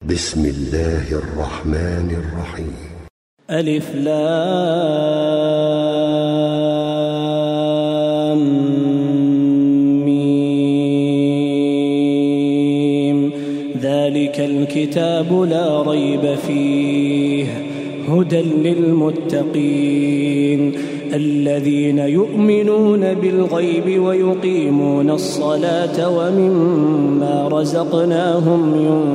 بسم الله الرحمن الرحيم. ألف لام ميم. ذلك الكتاب لا ريب فيه هدى للمتقين الذين يؤمنون بالغيب ويقيمون الصلاة ومما رزقناهم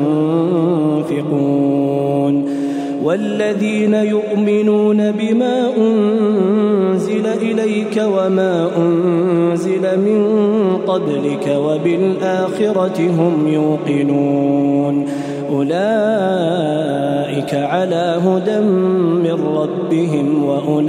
ينفقون والذين يؤمنون بما أنزل إليك وما أنزل من قبلك وبالآخرة هم يوقنون أولئك على هدى من ربهم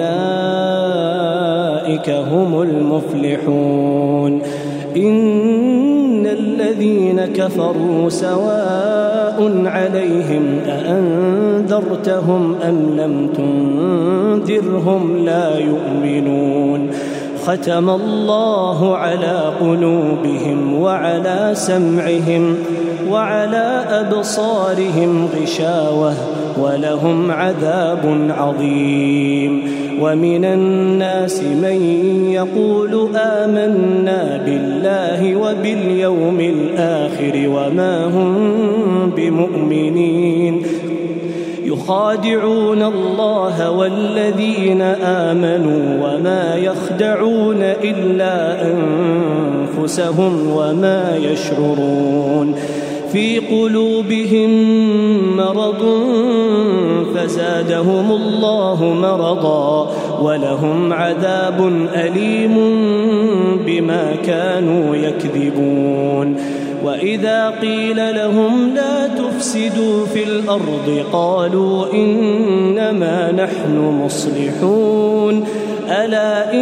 وأولئك هم المفلحون. إن الذين كفروا سواء عليهم أأنذرتهم أم لم تنذرهم لا يؤمنون. ختم الله على قلوبهم وعلى سمعهم وعلى أبصارهم غشاوة ولهم عذاب عظيم. ومن الناس من يقول آمنا بالله وباليوم الآخر وما هم بمؤمنين يخادعون الله والذين آمنوا وما يخدعون إلا أنفسهم وما يشعرون. في قلوبهم مرض فزادهم الله مرضا ولهم عذاب أليم بما كانوا يكذبون. وإذا قيل لهم لا تفسدوا في الأرض قالوا إنما نحن مصلحون ألا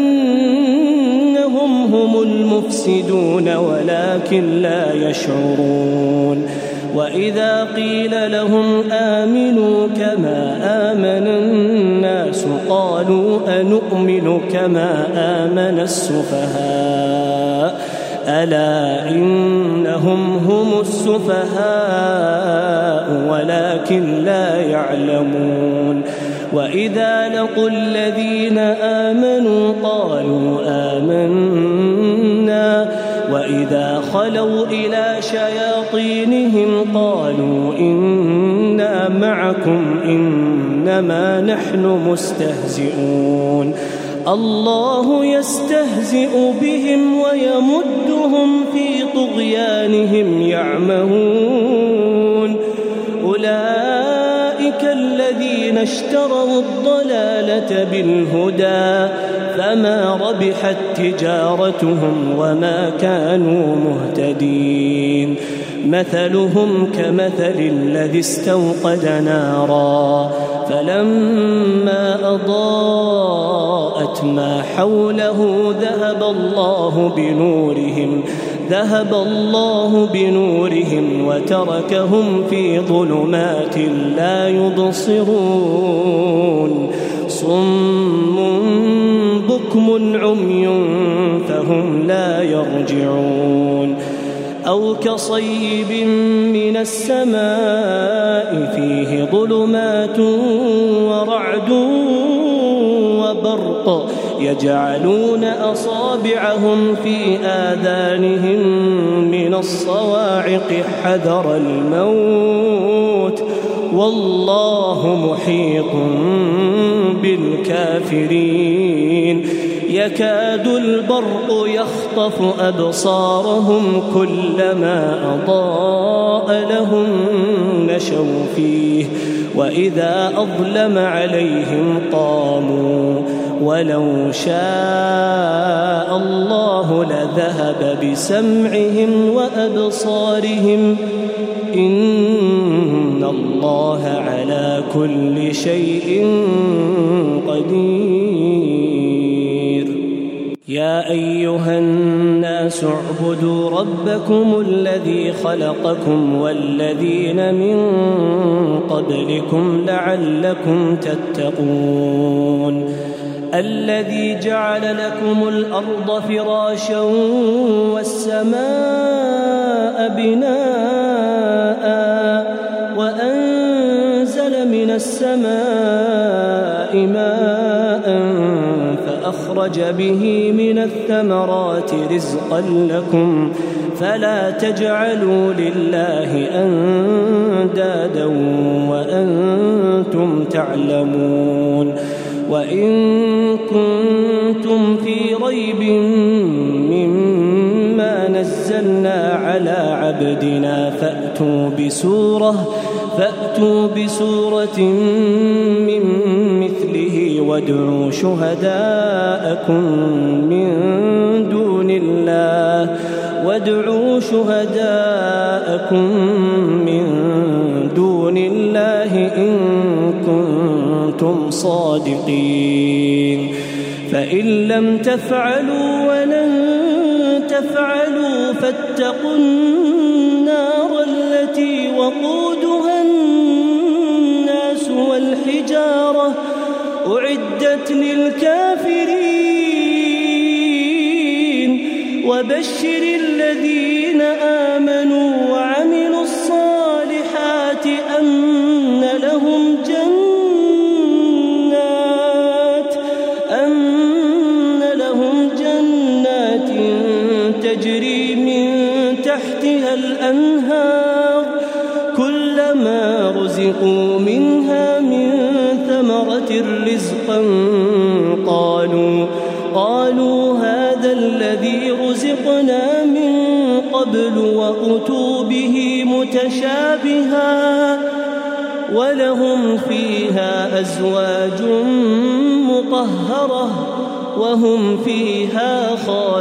إنهم هم المفسدون ولكن لا يشعرون. وإذا قيل لهم آمنوا كما آمن الناس قالوا أنؤمن كما آمن السفهاء ألا إنهم هم السفهاء ولكن لا يعلمون. وإذا لقوا الذين آمنوا قالوا آمنا وإذا خلوا إلى شياطينهم قالوا إنا معكم إنما نحن مستهزئون. الله يستهزئ بهم ويمدهم في طغيانهم يعمهون. أولئك الذين اشتروا الضلالة بالهدى فما ربحت تجارتهم وما كانوا مهتدين. مثلهم كمثل الذي استوقد نارا فلما أضاءت ما حوله ذهب الله بنورهم وتركهم في ظلمات لا يبصرون. صم بكم عمي فهم لا يرجعون. أو كصيب من السماء فيه ظلمات ورعد وبرق يجعلون أصابعهم في آذانهم من الصواعق حذر الموت والله محيط بالكافرين. يكاد البرق يخطف أبصارهم كلما أضاء لهم مشوا فيه وإذا أظلم عليهم قاموا ولو شاء الله لذهب بسمعهم وأبصارهم إن الله على كل شيء قدير. يا أيها الناس اعبدوا ربكم الذي خلقكم والذين من قبلكم لعلكم تتقون. الذي جعل لكم الأرض فراشا والسماء بناء السماء ماء فأخرج به من الثمرات رزقا لكم فلا تجعلوا لله أندادا وأنتم تعلمون وإن كنتم في ريب مما نزلنا على عبدنا فأتوا بسورة من مثله وادعوا شهداءكم من دون الله إن كنتم صادقين فإن لم تفعلوا ولن تفعلوا فاتقوا النار التي وقودها الناس والحجارة أعدت للكافرين وبشر الذين آمنوا وعملوا الصالحات أن لهم جنات تجري من تحتها الأنهار كلما رزقوا منها من ثمرة رزقا قالوا هذا الذي رزقنا من قبل وأتوا به متشابها ولهم فيها أزواج مطهرة وهم فيها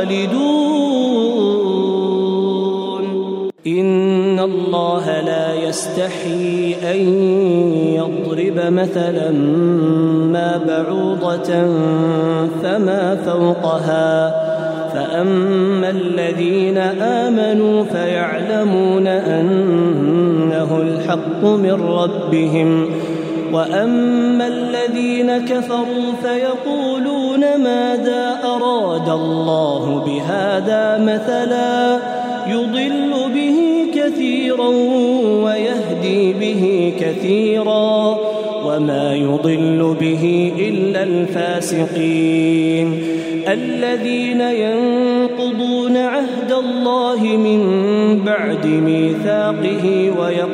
خالدون إن الله لا يستحيي أن يضرب مثلا ما بعوضة فما فوقها فأما الذين آمنوا فيعلمون أنه الحق من ربهم وأما الذين كفروا فيقولون ماذا أراد الله بهذا مثلا يضل به كثيرا ويهدي به كثيرا وما يضل به إلا الفاسقين الذين ينقضون عهد الله من بعد ميثاقه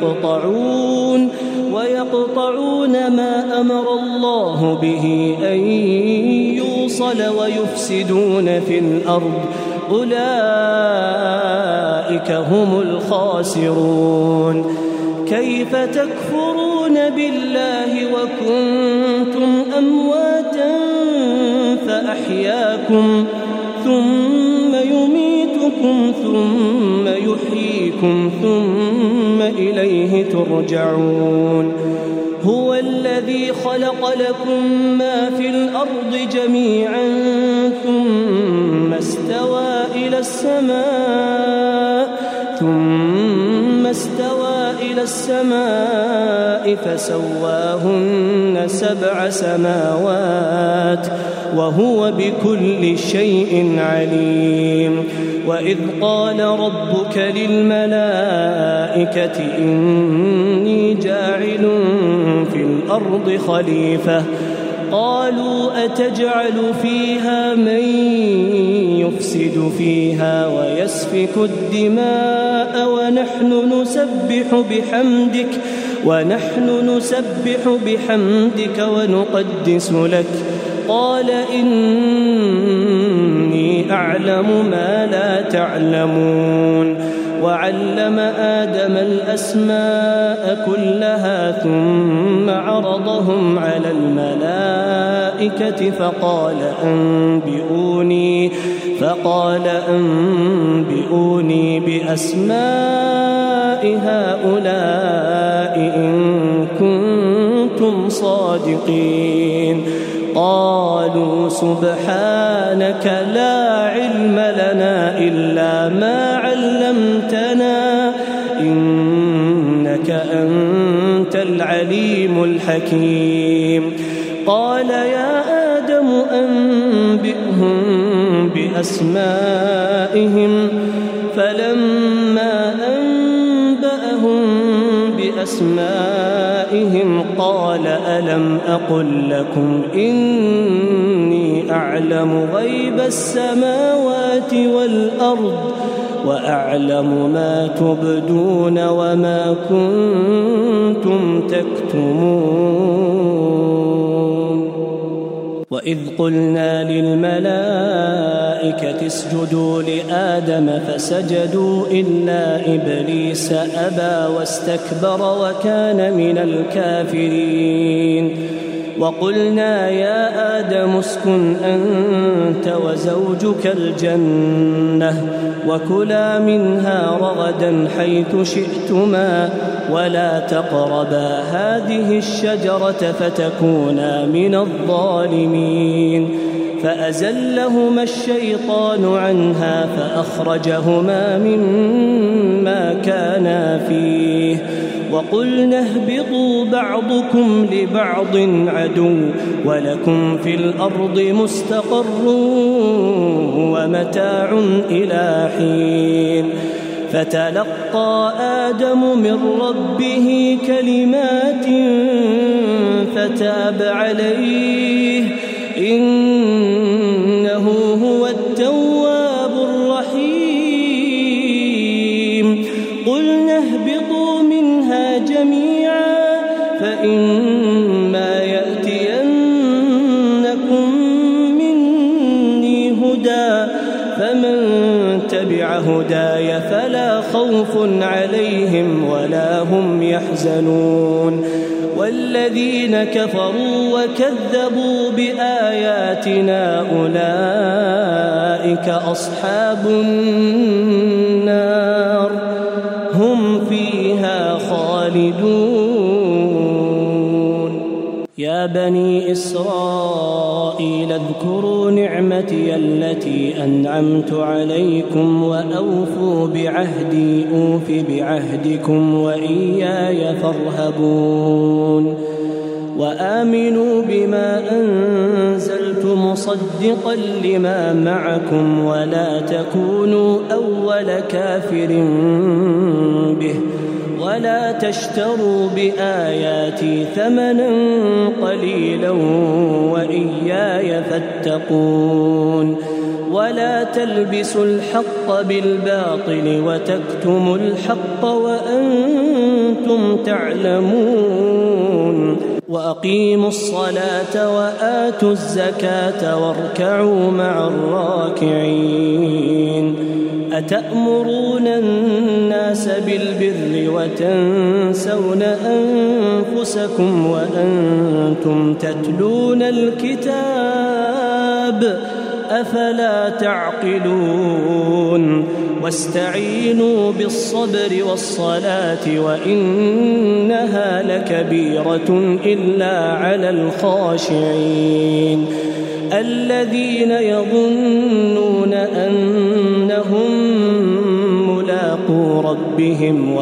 ويقطعون ما أمر الله به أن يوصل ويفسدون في الأرض أولئك هم الخاسرون كيف تكفرون بالله وكنتم أمواتا فأحياكم ثم يميتكم ثم يحييكم ثم إليه ترجعون هو الذي خلق لكم ما في الأرض جميعا ثم استوى إلى السماء فسواهن 7 سماوات وهو بكل شيء عليم وإذ قال ربك للملائكة إني جاعل في الأرض خليفة قالوا أتجعل فيها من يفسد فيها ويسفك الدماء ونحن نسبح بحمدك ونقدس لك قال إني أعلم ما لا تعلمون وعلم آدم الأسماء كلها ثم عرضهم على الملائكة فقال أنبئوني بأسماء هؤلاء إن كنتم صادقين قالوا سبحانك لا علم لنا إلا ما علمتنا إنك أنت العليم الحكيم قال يا آدم أنبئهم بأسمائهم فلما أنبأهم بأسمائهم قال ألم أقل لكم إني أعلم غيب السماوات والأرض وأعلم ما تبدون وما كنتم تكتمون وإذ قلنا للملائكة اسجدوا لآدم فسجدوا إلا إبليس أبى واستكبر وكان من الكافرين وقلنا يا آدم اسكن أنت وزوجك الجنة وكلا منها رغدا حيث شئتما ولا تقربا هذه الشجرة فتكونا من الظالمين فأزلهما الشيطان عنها فأخرجهما مما كانا فيه وقلنا اهبطوا بعضكم لبعض عدو ولكم في الأرض مستقر ومتاع إلى حين فتلقى آدم من ربه كلمات فتاب عليه إنه هو التواب الرحيم قلنا اهبطوا منها جميعا فإما يأتينكم مني هدى فمن تبع هداي فلا خوف عليهم ولا هم يحزنون والذين كفروا وكذبوا بآياتنا أولئك أصحاب النار هم فيها خالدون يا بني إسرائيل اذكروا نعمتي التي أنعمت عليكم وأوفوا بعهدي أوف بعهدكم وإياي فارهبون وآمنوا بما أنزلت مصدقا لما معكم ولا تكونوا أول كافر به ولا تشتروا بآياتي ثمنا قليلا وإياي فاتقون ولا تلبسوا الحق بالباطل وتكتموا الحق وأنتم تعلمون وأقيموا الصلاة وآتوا الزكاة واركعوا مع الراكعين أتأمرون الناس بالبر وتنسون أنفسكم وأنتم تتلون الكتاب أفلا تعقلون واستعينوا بالصبر والصلاة وإنها لكبيرة إلا على الخاشعين الذين يظنون أنهم ملاقو ربهم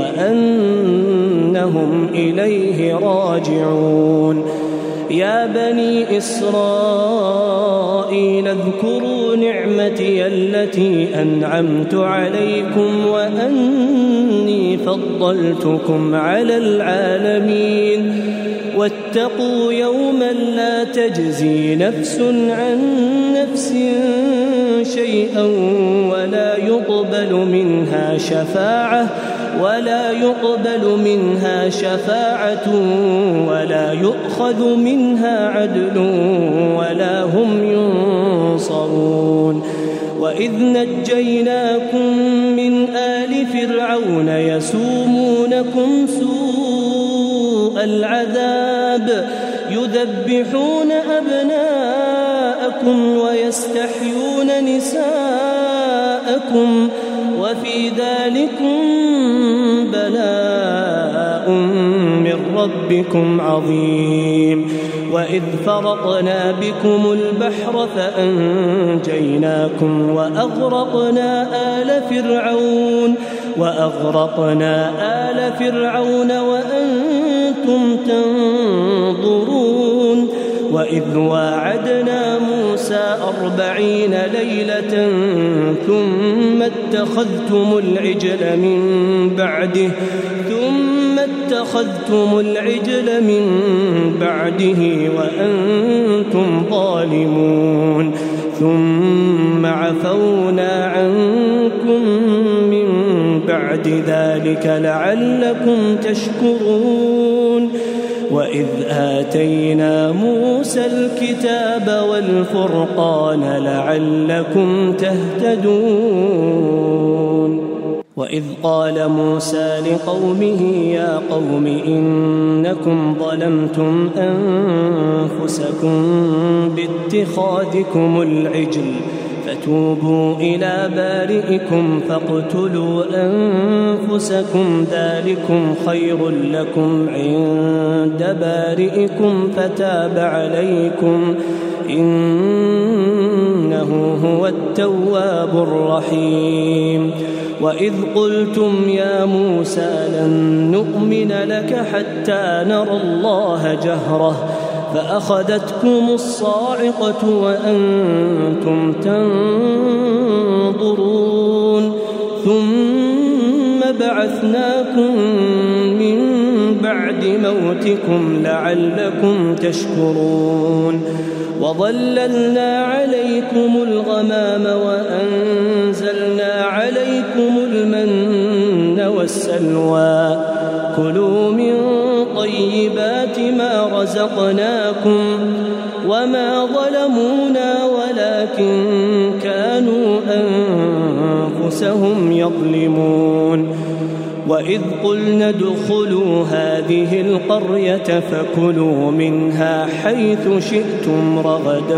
وأنهم إليه راجعون يا بني إسرائيل اذكروا نعمتي التي أنعمت عليكم وأني فضلتكم على العالمين واتقوا يوما لا تجزي نفس عن نفس شيئا ولا يقبل منها شفاعة ولا يؤخذ منها عدل ولا هم ينصرون وإذ نجيناكم من آل فرعون يسومونكم سوء العذاب يذبحون أبناءكم ويستحيون نساءكم وفي ذلكم بلاء من ربكم عظيم وإذ فرقنا بكم البحر فأنجيناكم وأغرقنا آل فرعون وأنتم تنظرون وإذ واعدنا موسى 40 ليلة ثم اتخذتم العجل من بعده اتخذتم العجل من بعده وأنتم ظالمون ثم عفونا عنكم من بعد ذلك لعلكم تشكرون وإذ آتينا موسى الكتاب والفرقان لعلكم تهتدون وإذ قال موسى لقومه يا قوم إنكم ظلمتم أنفسكم باتخاذكم العجل فتوبوا إلى بارئكم فاقتلوا أنفسكم ذلكم خير لكم عند بارئكم فتاب عليكم إنه هو التواب الرحيم وإذ قلتم يا موسى لن نؤمن لك حتى نرى الله جهرة فأخذتكم الصاعقة وأنتم تنظرون ثم بعثناكم من بعد موتكم لعلكم تشكرون وظللنا عليكم الغمام وأنزلنا عليكم المن والسلوى كلوا من طيبات ما رزقناكم وما ظلمونا ولكن كانوا أنفسهم يظلمون وإذ قلنا ادخلوا هذه القرية فكلوا منها حيث شئتم رغدا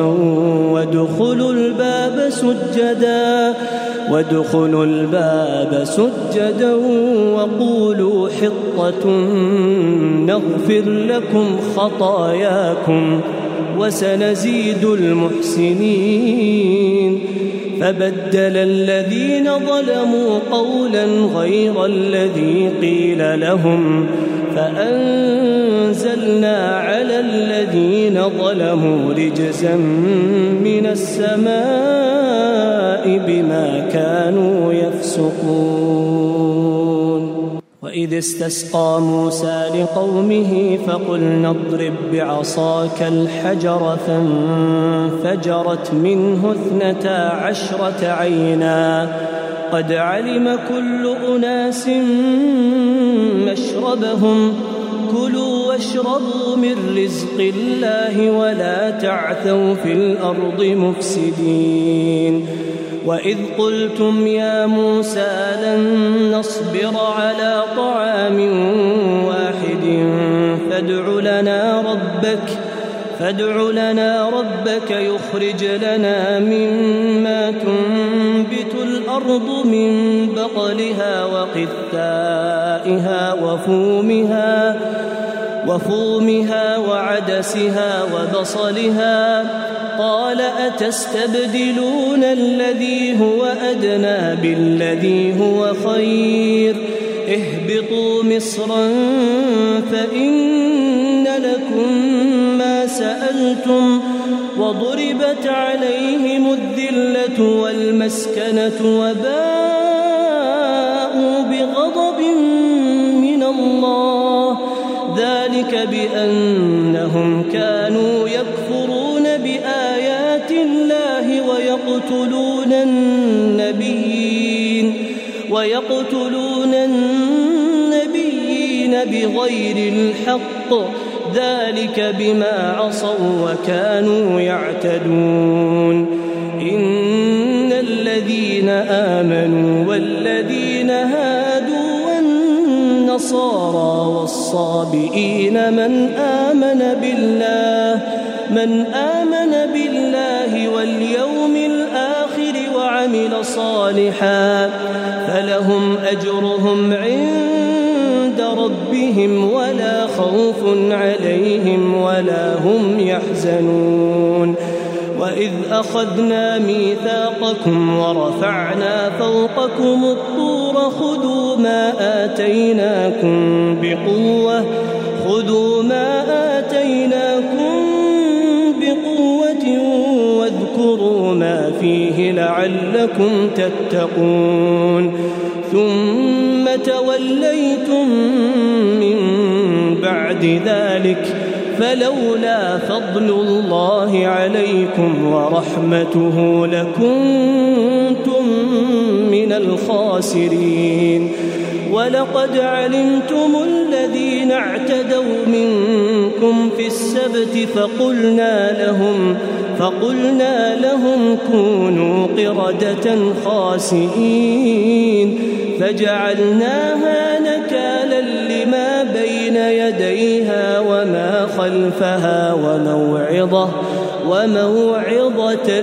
وادخلوا الباب سجدا وقولوا حطة نغفر لكم خطاياكم وسنزيد المحسنين فبدل الذين ظلموا قولا غير الذي قيل لهم فأنزلنا على الذين ظلموا رجزا من السماء بما كانوا يفسقون وإذ استسقى موسى لقومه فقلنا اضرب بعصاك الحجر فانفجرت منه 12 عينا قد علم كل أناس مشربهم كلوا واشربوا من رزق الله ولا تعثوا في الأرض مفسدين وإذ قلتم يا موسى لن نصبر على طعام واحد فادع لنا ربك يخرج لنا مما تنبت الأرض من بقلها وقثائها وفومها وعدسها وبصلها قال أتستبدلون الذي هو أدنى بالذي هو خير اهبطوا مصرا فإن لكم ما سألتم وضربت عليهم الذلة والمسكنة وباءوا بغضب من الله ذلك بأنهم كانوا يكفرون بآيات الله ويقتلون النبيين بغير الحق ذلك بما عصوا وكانوا يعتدون إن الذين آمنوا والذين هادوا والنصارى والصابئين من آمن بالله واليوم الآخر وعمل صالحا فلهم أجرهم عند ربهم ولا خوف عليهم ولا هم يحزنون وإذ أخذنا ميثاقكم ورفعنا فوقكم الطور خذوا ما آتيناكم بقوة واذكروا ما فيه لعلكم تتقون ثم توليتم من بعد ذلك فلولا فضل الله عليكم ورحمته لكنتم من الخاسرين. ولقد علمتم الذين اعتدوا منكم في السبت فقلنا لهم كونوا قردة خاسئين فجعلناها نكالا لما بين يديها وما خلفها وموعظة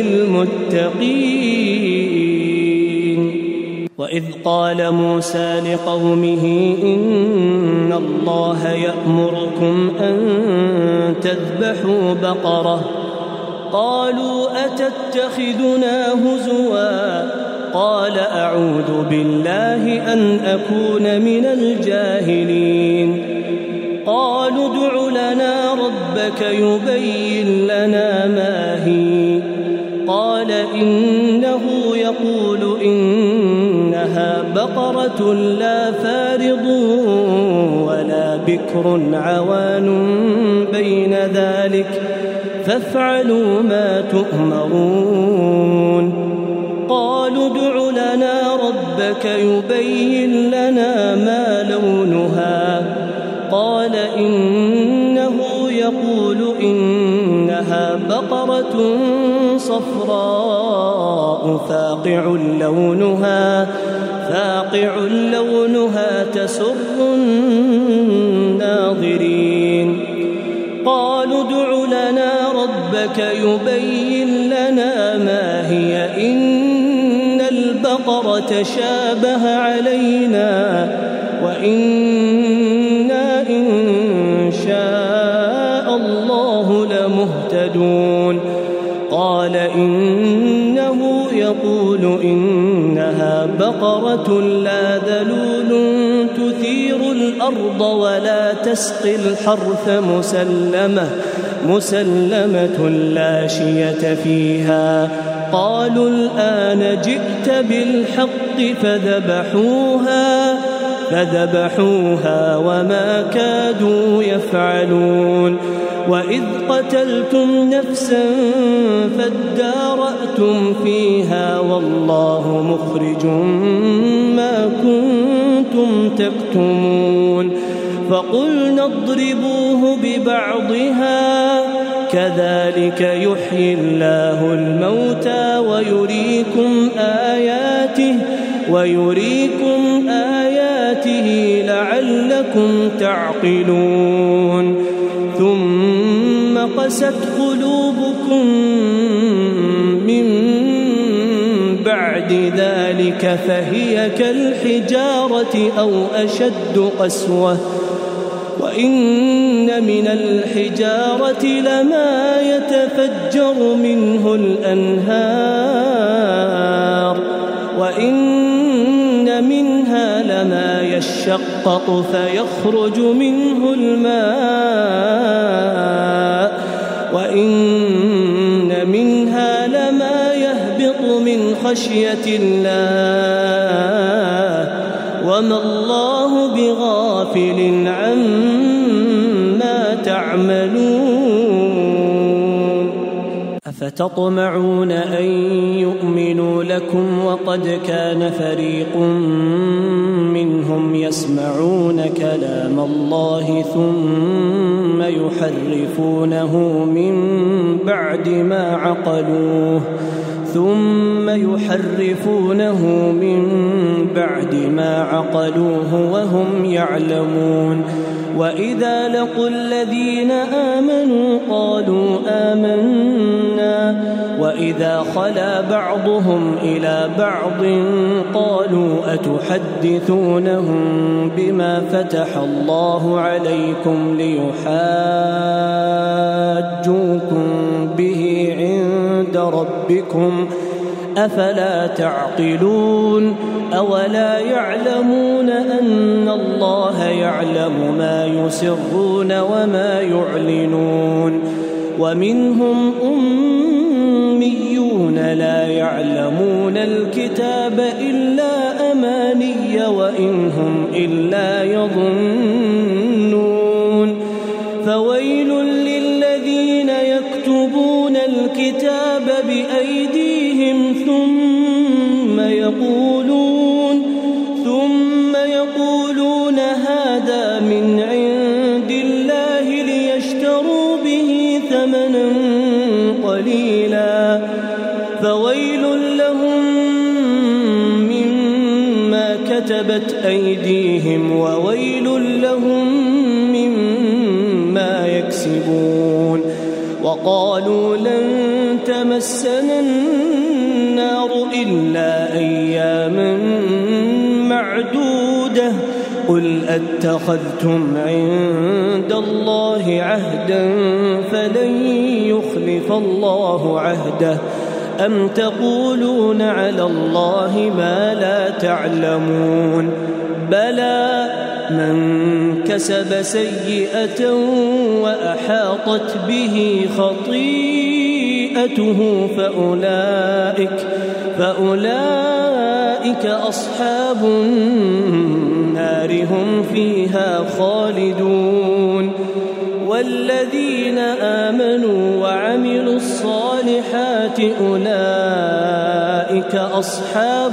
للمتقين. وإذ قال موسى لقومه إن الله يأمركم أن تذبحوا بقرة قالوا أتتخذنا هزوا قال أعوذ بالله أن أكون من الجاهلين. قالوا ادع لنا ربك يبين لنا ما هي قال إنه يقول إنها بقرة لا فارض ولا بكر عوان بين ذلك فافعلوا ما تؤمرون. قالوا ادع لنا ربك يبين لنا ما لونها قال إنه يقول إنها بقرة صفراء فاقع لونها تسر الناظرين. قالوا ادع لنا ربك يبين لنا ما هي إن البقرة شابه علينا وإنا إن شاء الله لمهتدون. قال إنه يقول إنها بقرة لا ذلول تثير الأرض ولا تسقي الحرث مسلمة لا شية فيها. قالوا الآن جئت بالحق فذبحوها وما كادوا يفعلون. وإذ قتلتم نفسا فادارأتم فيها والله مخرج ما كنتم تكتمون. فقلنا اضربوه ببعضها كذلك يحيي الله الموتى ويريكم آياته لعلكم تعقلون. ثم قست قلوبكم من بعد ذلك فهي كالحجارة أو أشد قسوة وإن من الحجارة لما يتفجر منه الأنهار وإن منها لما يشقق فيخرج منه الماء وإن منها لما يهبط من خشية الله وما الله بغافل عما تعملون. أفتطمعون أن يؤمنوا لكم وقد كان فريق منهم يسمعون كلام الله ثم يحرفونه من بعد ما عقلوه وهم يعلمون. وإذا لقوا الذين آمنوا قالوا آمنا وإذا خلا بعضهم إلى بعض قالوا أتحدثونهم بما فتح الله عليكم ليحاجوكم به عند ربكم أفلا تعقلون. أولا يعلمون أن الله يعلم ما يسرون وما يعلنون. ومنهم أميون لا يعلمون الكتاب إلا أماني وإن هم إلا يظنون. فويل للذين يكتبون الكتاب بأيديهم ثم يقولون هذا من عند الله ليشتروا به ثمنا قليلا فويل لهم مما كتبت أيديهم وويل لهم مما يكسبون. وقالوا لن تمسنا النار إلا أياما معدودة قل أتخذتم عند الله عهدا فلن يخلف الله عهده أم تقولون على الله ما لا تعلمون بلى من كسب سيئة وأحاطت به خطيئته فأولئك أصحاب النار هم فيها خالدون. والذين آمنوا وعملوا الصالحات أولئك أصحاب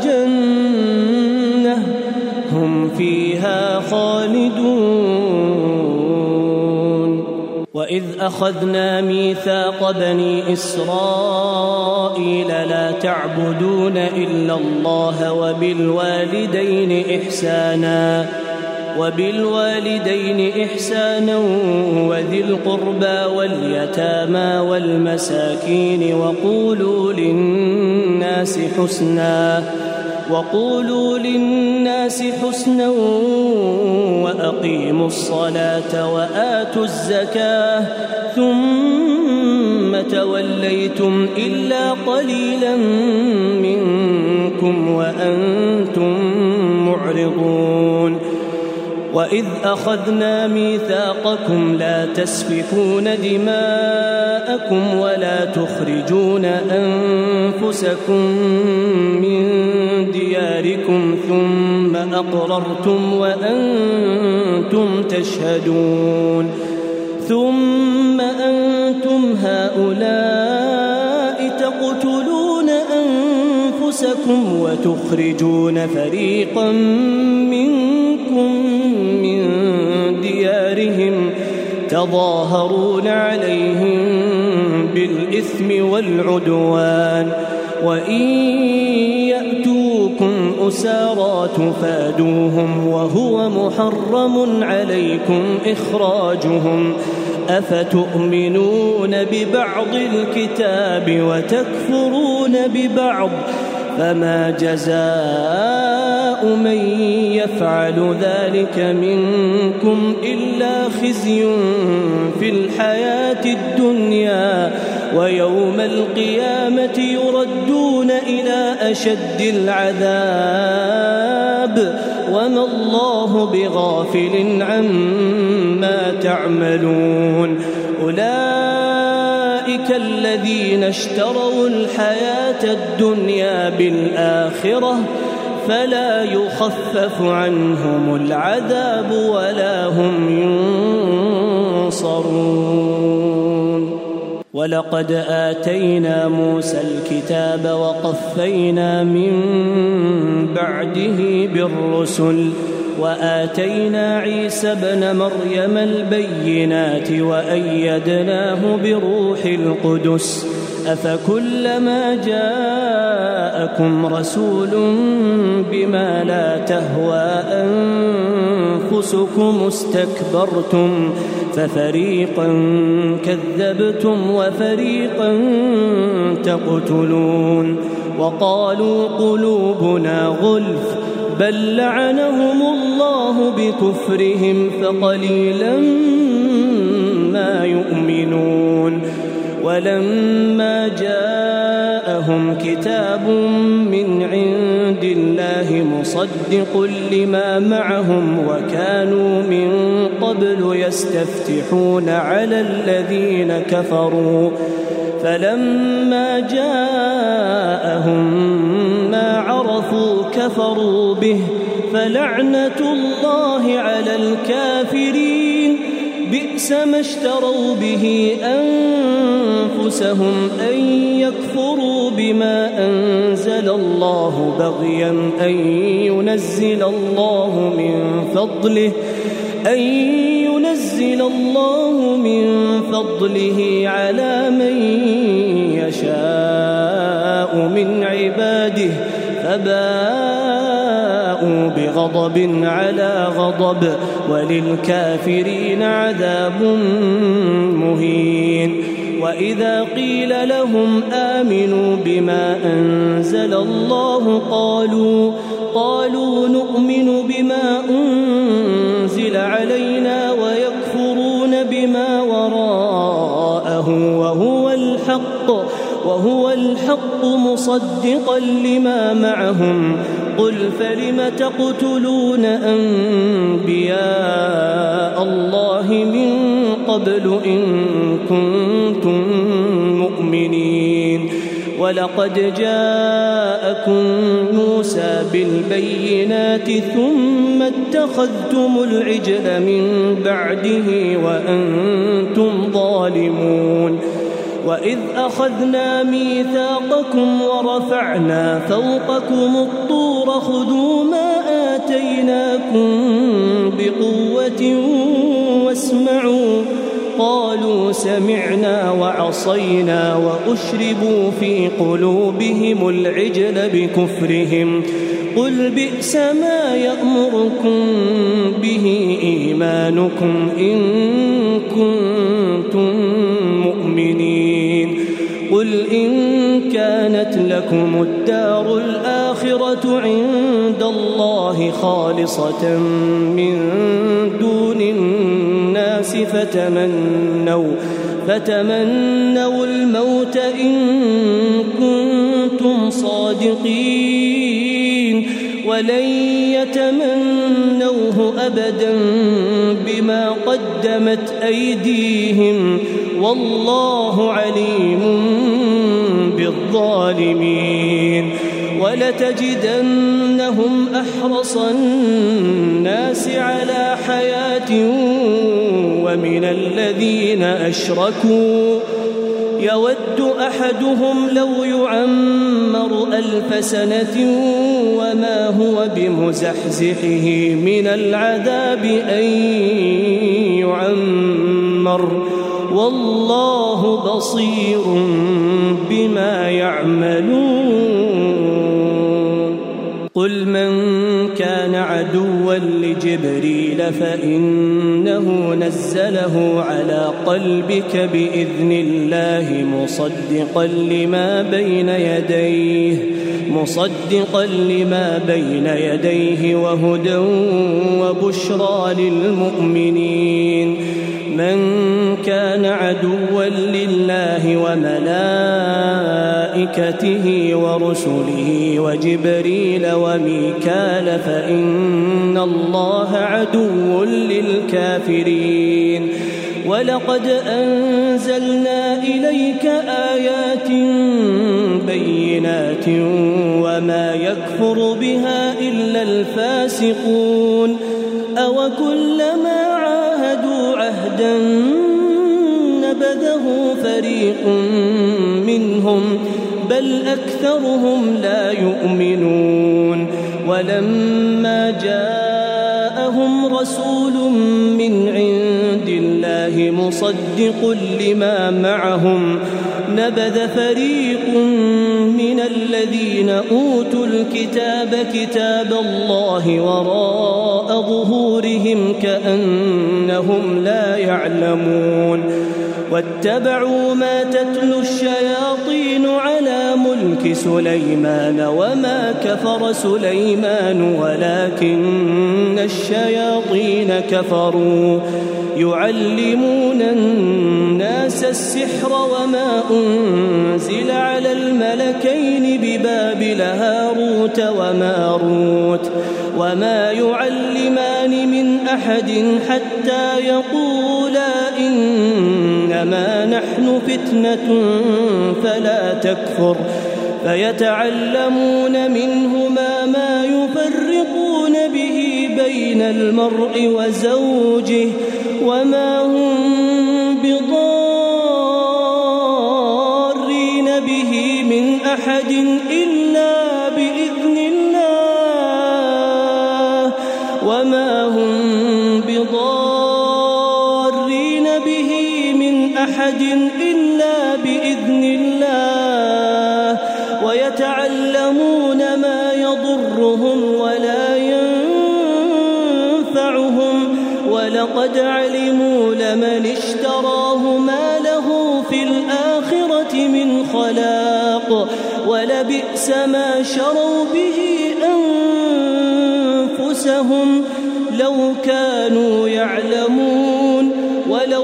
الجنة هم فيها خالدون. وإذ أخذنا ميثاق بني إسرائيل لا تعبدون إلا الله وبالوالدين إحسانا وذي القربى واليتامى والمساكين وقولوا للناس حسنا وأقيموا الصلاة وآتوا الزكاة ثم توليتم إلا قليلا منكم وأنتم معرضون. وإذ أخذنا ميثاقكم لا تسفكون دماءكم ولا تخرجون أنفسكم من دياركم ثم أقررتم وأنتم تشهدون. ثم أنتم هؤلاء تقتلون أنفسكم وتخرجون فريقا منكم من ديارهم تظاهرون عليهم بالإثم والعدوان وإن يأتوكم أسارى تفادوهم وهو محرم عليكم إخراجهم أفتؤمنون ببعض الكتاب وتكفرون ببعض فما جزاء من يفعل ذلك منكم إلا خزي في الحياة الدنيا ويوم القيامة يردون إلى أشد العذاب وما الله بغافل عما تعملون. أولئك الذين اشتروا الحياة الدنيا بالآخرة فلا يخفف عنهم العذاب ولا هم ينصرون. ولقد آتينا موسى الكتاب وقفينا من بعده بالرسل وآتينا عيسى ابن مريم البينات وأيدناه بروح القدس أفكلما جاءكم رسول بما لا تهوى أنفسكم استكبرتم ففريقا كذبتم وفريقا تقتلون. وقالوا قلوبنا غلف بل لعنهم الله بكفرهم فقليلا ما يؤمنون. ولما جاءهم كتاب من عند الله مصدق لما معهم وكانوا من قبل يستفتحون على الذين كفروا فلما جاءهم ما عرفوا كفروا به فلعنة الله على الكافرين بئس ما اشتروا به أنفسهم أن يكفروا بما أنزل الله بغيا أن ينزل الله من فضله على من يشاء من عباده فباءوا بغضب على غضب وللكافرين عذاب مهين. وإذا قيل لهم آمنوا بما أنزل الله قالوا نؤمن بما أنزل علينا ويكفرون بما وراءه وهو الحق مصدقا لما معهم قل فلم تقتلون أنبياء الله من قبل إن كنتم مؤمنين. ولقد جاءكم موسى بالبينات ثم اتخذتم العجل من بعده وأنتم ظالمون. وإذ أخذنا ميثاقكم ورفعنا فوقكم الطور خذوا ما آتيناكم بقوة واسمعوا قالوا سمعنا وعصينا وأشربوا في قلوبهم العجل بكفرهم قل بئس ما يأمركم به إيمانكم إن كنتم مؤمنين. قل إن كانت لكم الدار الآخرة عند الله خالصة من دون الناس فتمنوا الموت إن كنتم صادقين ولن يتمنوه أبدا بما قدمت أيديهم والله عليم بالظالمين. ولتجدنهم أحرص الناس على حياة ومن الذين أشركوا يود أحدهم لو يعمر 1000 سنة وما هو بمزحزحه من العذاب أن يعمر والله بصير بما يعملون. قل من كان عدوا لجبريل فإنه نزله على قلبك بإذن الله مصدقا لما بين يديه وهدى وبشرى للمؤمنين. من كان عدوا لله وملائكته ورسله وجبريل وميكال فإن الله عدو للكافرين. ولقد أنزلنا إليك آيات بينات وما يكفر بها إلا الفاسقون. أوكلما عاهدوا عهدا نبذه فريق منهم بل أكثرهم لا يؤمنون. ولما جاءهم رسول من عند الله مصدق لما معهم نبذ فريق من الذين أوتوا الكتاب كتاب الله وراء ظهورهم كأنهم لا يعلمون. واتبعوا ما تتلو الشياطين على ملك سليمان وما كفر سليمان ولكن الشياطين كفروا يعلمون الناس السحر وما أنزل على الملكين ببابل هاروت وماروت وما يعلمان من أحد حتى يقولا إنما نحن فتنة فلا تكفر فيتعلمون منهما ما يفرقون به بين المرء وزوجه وما هم أحد إلا بإذن الله ويتعلمون ما يضرهم ولا ينفعهم ولقد علموا لمن اشتراه ما له في الآخرة من خلاق ولبئس ما شروا به أنفسهم لو كانوا يعلمون ولو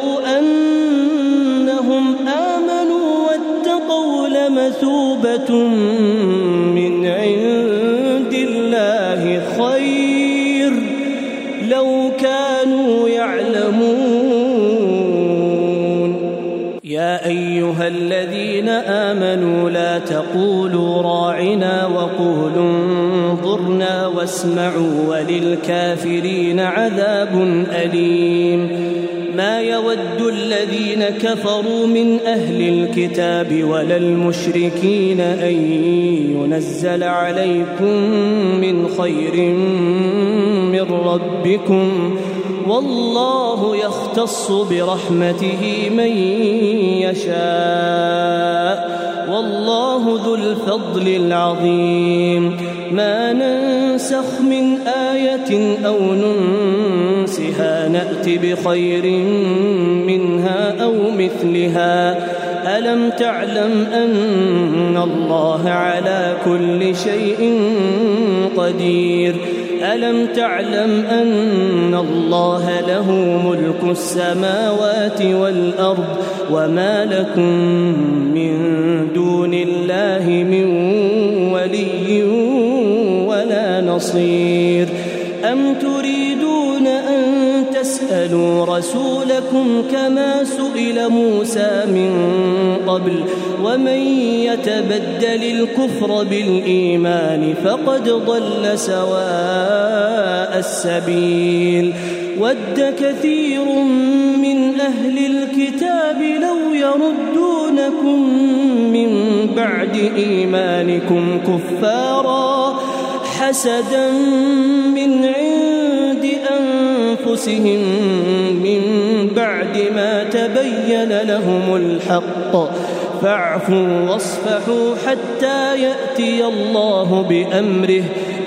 أنهم آمنوا واتقوا لمثوبة من عند الله خير لو كانوا يعلمون. يا أيها الذين آمنوا لا تقولوا راعنا وقولوا انظرنا واسمعوا وللكافرين عذاب أليم. ما يود الذين كفروا من أهل الكتاب ولا المشركين أن ينزل عليكم من خير من ربكم والله يختص برحمته من يشاء والله ذو الفضل العظيم. ما ننسخ من آية أو ننسها نأت بخير منها أو مثلها. ألم تعلم أن الله على كل شيء قدير؟ ألم تعلم أن الله له ملك السماوات والأرض وما لكم من دون الله من ولي ولا نصير؟ أم تريدون أن تسألوا رسولكم كما سئل موسى من قبل ومن يتبدل الكفر بالإيمان فقد ضل سواء السبيل. ود كثير من أهل الكتاب لو يردونكم من بعد إيمانكم كفارا حسدا من عند أنفسهم من بعد ما تبين لهم الحق فاعفوا واصفحوا حتى يأتي الله بأمره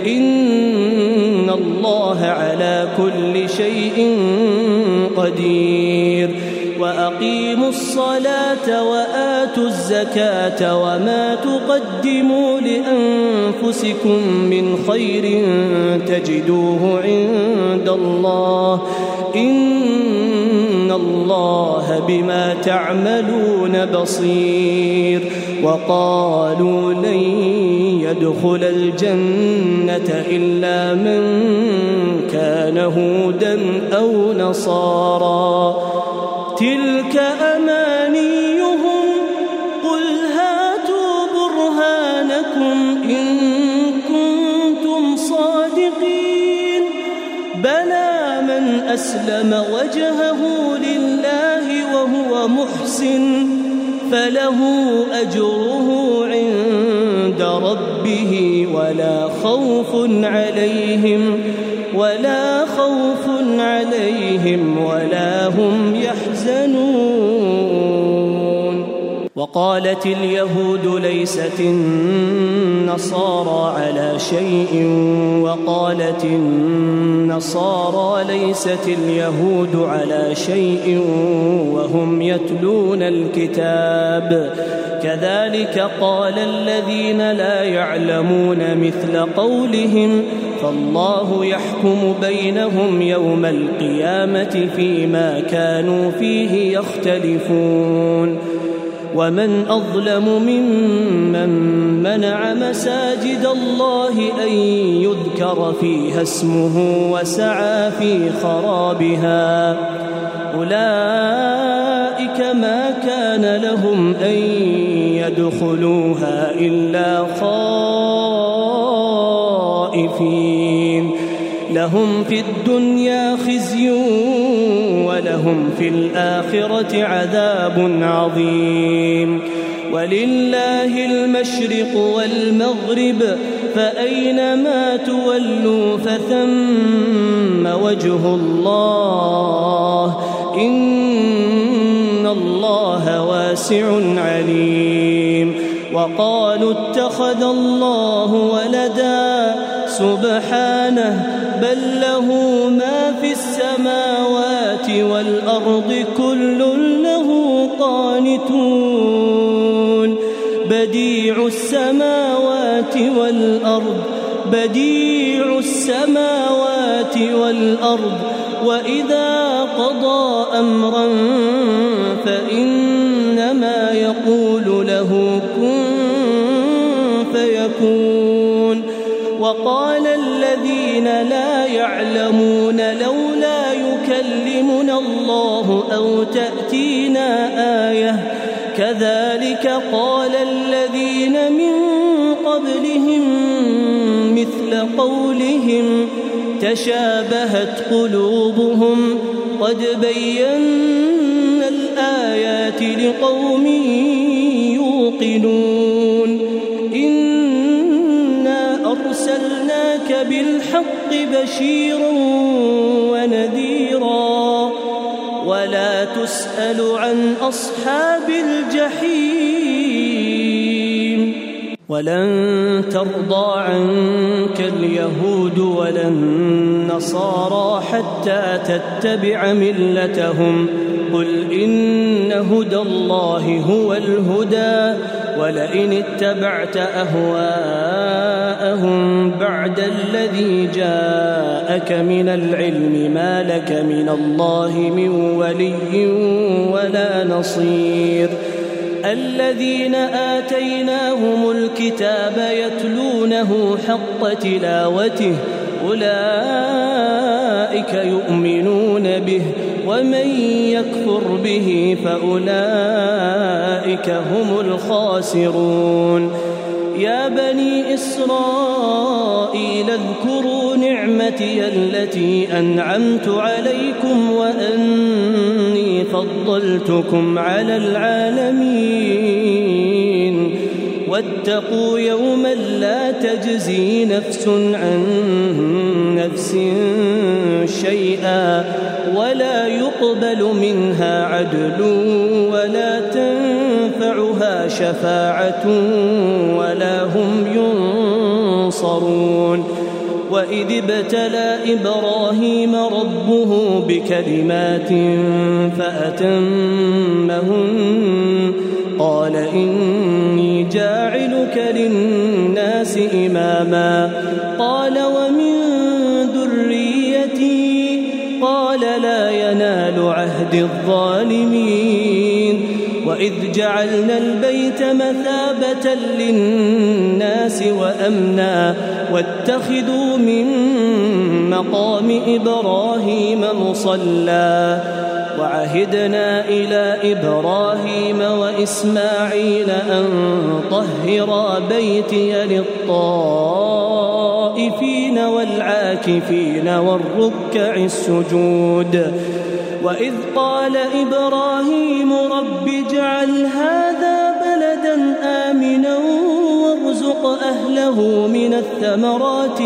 إن الله على كل شيء قدير. وأقيموا الصلاة وآتوا الزكاة وما تقدموا لأنفسكم من خير تجدوه عند الله إن الله بما تعملون بصير. وقالوا لن يدخل الجنة إلا من كان هودا أو نصارى تلك أمانيهم قل هاتوا برهانكم إن كنتم صادقين. بلى من أسلم وجهه لله وهو محسن فله أجره عند ربه ولا خوف عليهم ولا هم يحزنون. وقالت اليهود ليست النصارى على شيء وقالت النصارى ليست اليهود على شيء وهم يتلون الكتاب كذلك قال الذين لا يعلمون مثل قولهم فالله يحكم بينهم يوم القيامة فيما كانوا فيه يختلفون. ومن أظلم ممن منع مساجد الله أن يذكر فيها اسمه وسعى في خرابها أولئك ما كان لهم أن يدخلوها إلا خائفين لهم في الدنيا خزي ولهم في الآخرة عذاب عظيم. ولله المشرق والمغرب فأينما تولوا فثم وجه الله إن الله واسع عليم. وقالوا اتخذ الله ولدا سبحانه بل له ما في السماوات والأرض كل له قانتون. بديع السماوات والأرض وإذا قضى أمرا فإنما يقول له كن فيكون. وقال الذين لا يعلمون لولا يكلمنا الله أو تأتينا آية كذلك قال الذين من قبلهم مثل قولهم تشابهت قلوبهم قد بينا الآيات لقوم يوقنون. إنا أرسلناك بالحق بشيرا ونذيرا ولا تسأل عن أصحاب الجحيم. ولن ترضى عنك اليهود ولا النصارى حتى تتبع ملتهم قل إن هدى الله هو الهدى ولئن اتبعت أهواءهم بعد الذي جاءك من العلم ما لك من الله من ولي ولا نصير. الذين آتيناهم الكتاب يتلونه حق تلاوته أولئك يؤمنون به ومن يكفر به فأولئك هم الخاسرون. يا بني إسرائيل اذكروا نعمتي التي أنعمت عليكم وأني فضلتكم على العالمين. واتقوا يوما لا تجزي نفس عن نفس شيئا ولا يقبل منها عدل ولا تنفعها شفاعة ولا هم ينصرون. وإذ ابتلى إبراهيم ربه بكلمات فأتمهن قال إني جاعلك للناس إماما قال ومن ذريتي قال لا ينال عهد الظالمين. وإذ جعلنا البيت مثابة للناس وأمنا واتخذوا من مقام إبراهيم مصلى وعهدنا إلى إبراهيم وإسماعيل أن طهرا بيتي للطائفين والعاكفين والركع السجود. وإذ قال إبراهيم رب اجعل هذا بلدا آمنا وارزق أهله من الثمرات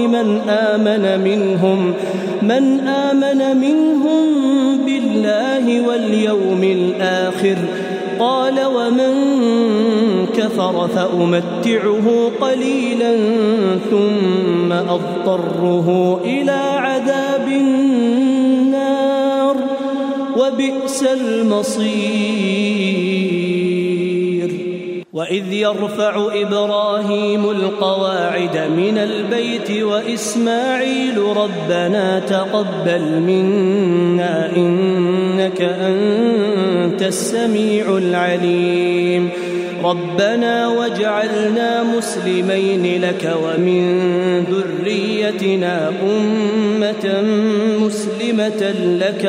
من آمن منهم بالله واليوم الآخر قال ومن كفر فأمتعه قليلا ثم أضطره إلى عذاب النار وبئس المصير. وإذ يرفع إبراهيم القواعد من البيت وإسماعيل ربنا تقبل منا إنك أنت السميع العليم. ربنا واجعلنا مسلمين لك ومن ذريتنا أمة مسلمة لك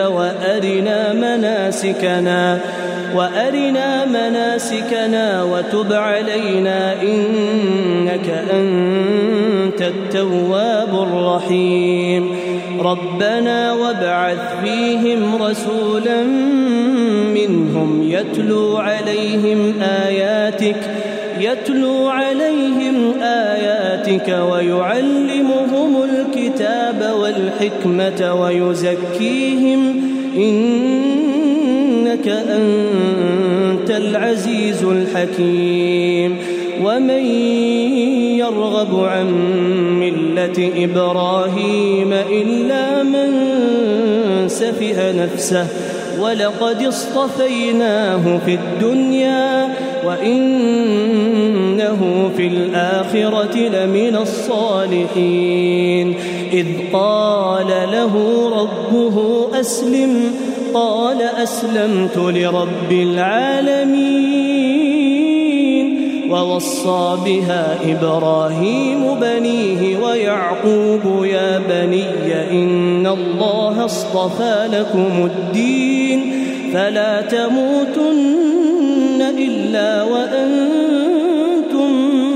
وأرنا مناسكنا وتب علينا إنك أنت التواب الرحيم. ربنا وابعث فيهم رسولا منهم يتلو عليهم آياتك ويعلمهم الكتاب والحكمة ويزكيهم إنك أنت العزيز الحكيم ومن يرغب عن ملة إبراهيم إلا من سفه نفسه ولقد اصطفيناه في الدنيا وإنه في الآخرة لمن الصالحين إذ قال له ربه أسلم قال أسلمت لرب العالمين ووصى بها إبراهيم بنيه ويعقوب يا بني إن الله اصطفى لكم الدين فلا تموتن إلا وأنتم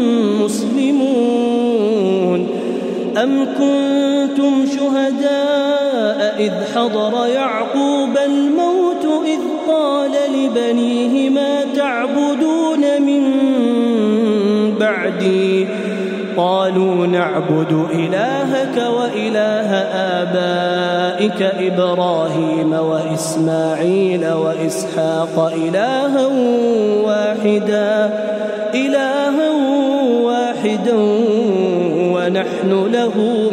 مسلمون أم كنتم شهداء إذ حضر يعقوب الموت إذ قال لبنيه ما تعبدون من بعدي قالوا نعبد إلهك وإله آبائك إبراهيم وإسماعيل وإسحاق إلها واحدا ونحن له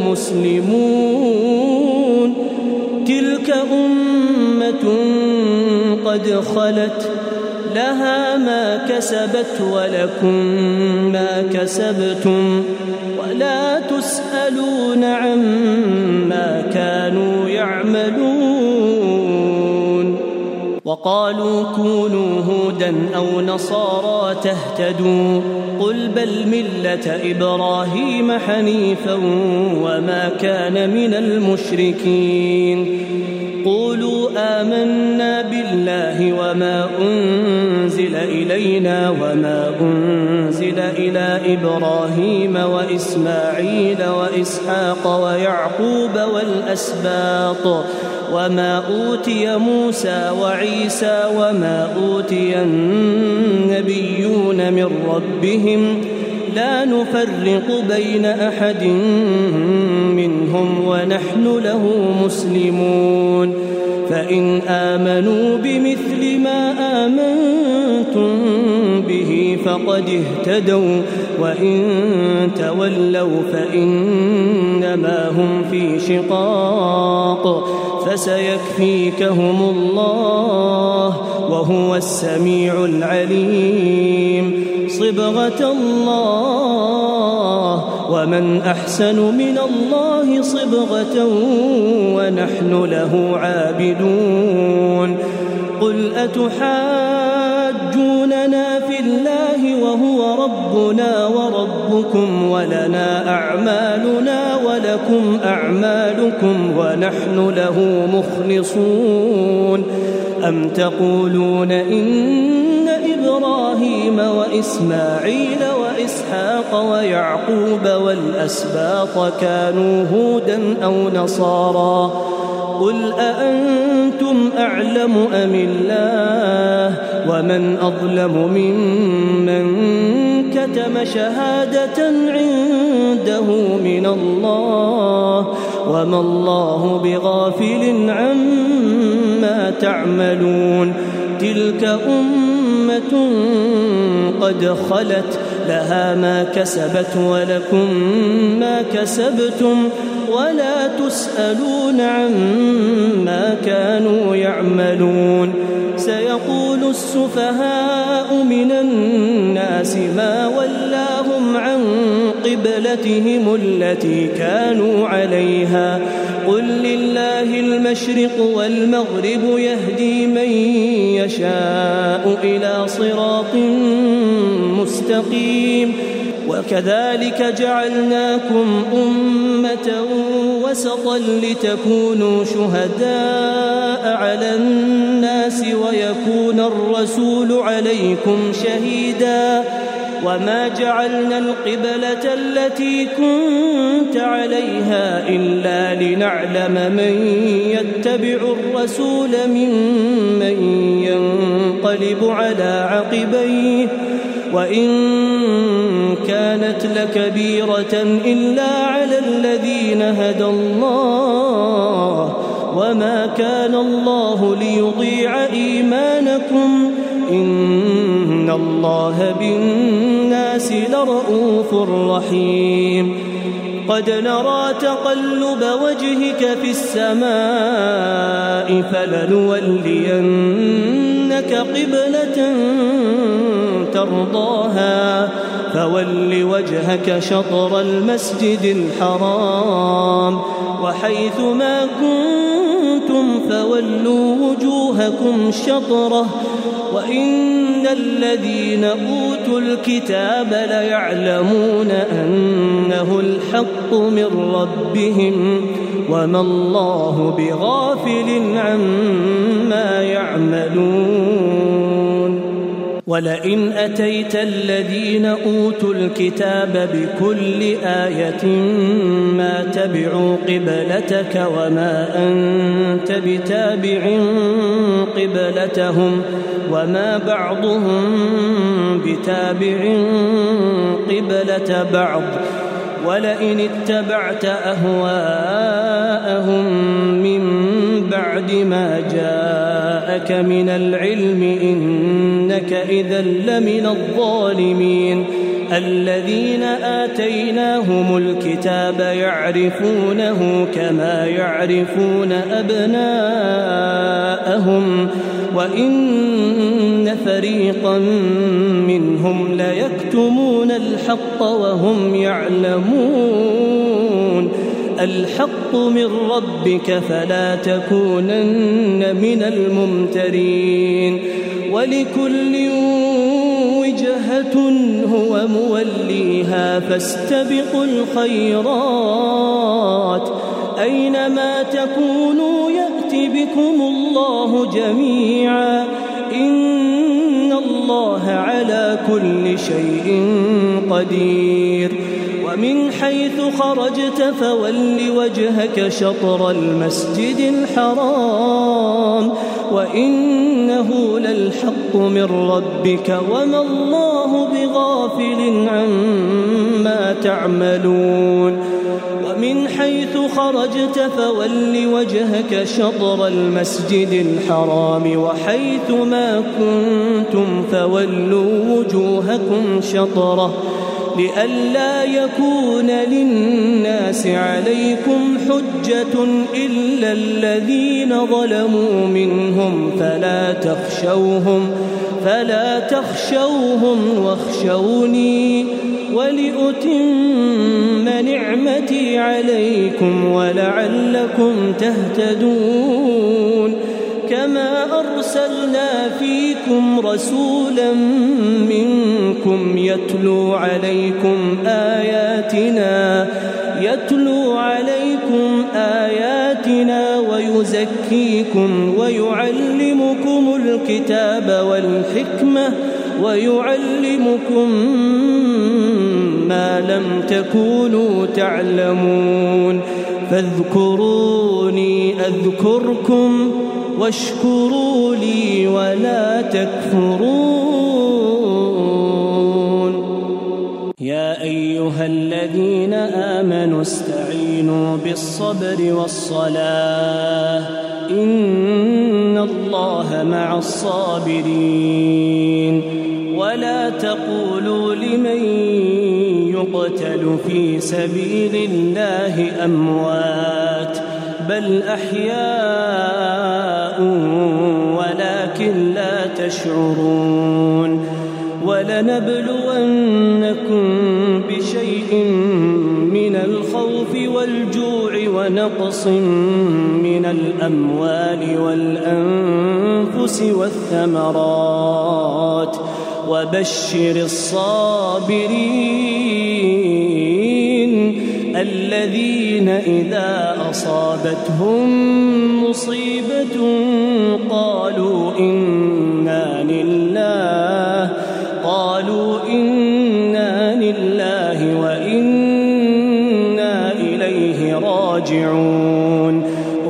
مسلمون تلك أمة قد خلت لها ما كسبت ولكم ما كسبتم ولا تسألون عما كانوا يعملون وقالوا كونوا هودا أو نصارى تهتدوا قل بل ملة إبراهيم حنيفا وما كان من المشركين قولوا آمنا بالله وما أنزل إلينا وما أنزل إلى إبراهيم وإسماعيل وإسحاق ويعقوب والأسباط وما أوتي موسى وعيسى وما أوتي النبيون من ربهم لا نفرق بين أحد منهم ونحن له مسلمون فإن آمنوا بمثل ما آمنتم به فقد اهتدوا وإن تولوا فإنما هم في شقاق فسيكفيكهم الله وهو السميع العليم صبغة الله ومن أحسن من الله صبغة ونحن له عابدون قل أتحاجوننا في الله وهو ربنا وربكم ولنا أعمالنا ولكم أعمالكم ونحن له مخلصون أم تقولون إن إبراهيم وإسماعيل وإسحاق ويعقوب والأسباط كانوا هودا أو نصارى قل أأنتم أعلم أم الله ومن أظلم ممن كتم شهادة عنده من الله وما الله بغافل عما تعملون تلك أمة قد خلت لها ما كسبت ولكم ما كسبتم ولا تسألون عما كانوا يعملون سيقول السفهاء من الناس ما ولاهم عن قبلتهم التي كانوا عليها قل لله المشرق والمغرب يهدي من يشاء إلى صراط مستقيم وكذلك جعلناكم أمة وسطا لتكونوا شهداء على الناس ويكون الرسول عليكم شهيدا وما جعلنا القبلة التي كنت عليها إلا لنعلم من يتبع الرسول ممن ينقلب على عقبيه وإن كانت لكبيرة إلا على الذين هدى الله وما كان الله ليضيع إيمانكم إن الله بالناس لرءوف رحيم قد نرى تقلب وجهك في السماء فلنولينك قبلة ترضاها فول وجهك شطر المسجد الحرام وحيث ما كنتم فولوا وجوهكم شطره وإن الذين أوتوا الكتاب ليعلمون أنه الحق من ربهم وما الله بغافل عما يعملون ولئن أتيت الذين أوتوا الكتاب بكل آية ما تبعوا قبلتك وما أنت بتابع قبلتهم وما بعضهم بتابع قبلة بعض ولئن اتبعت أهواءهم من بعد ما جاءك من العلم إنك إذا لمن الظالمين الذين آتيناهم الكتاب يعرفونه كما يعرفون أبناءهم وإن فريقا منهم ليكتمون الحق وهم يعلمون الحق من ربك فلا تكونن من الممترين ولكل وجهة هو موليها فاستبقوا الخيرات أينما تكونوا يأت بكم الله جميعا إن الله على كل شيء قدير ومن حيث خرجت فول وجهك شطر المسجد الحرام وإنه للحق من ربك وما الله بغافل عما تعملون ومن حيث خرجت فول وجهك شطر المسجد الحرام وحيث ما كنتم فولوا وجوهكم شطره لئلا يكون للناس عليكم حجة إلا الذين ظلموا منهم فلا تخشوهم واخشوني ولأتم نعمتي عليكم ولعلكم تهتدون كما أرسلنا فيكم رسولا منكم يتلو عليكم آياتنا ويزكيكم ويعلمكم الكتاب والحكمة ويعلمكم ما لم تكونوا تعلمون فاذكروني أذكركم واشكروا لي ولا تكفرون يا أيها الذين آمنوا استعينوا بالصبر والصلاة إن الله مع الصابرين ولا تقولوا لمن يقتل في سبيل الله أموات بل أحياء ولكن لا تشعرون ولنبلونكم بشيء من الخوف والجوع ونقص من الأموال والأنفس والثمرات وبشر الصابرين الذين إذا أصابتهم مصيبة قالوا إنا لله وإنا إليه راجعون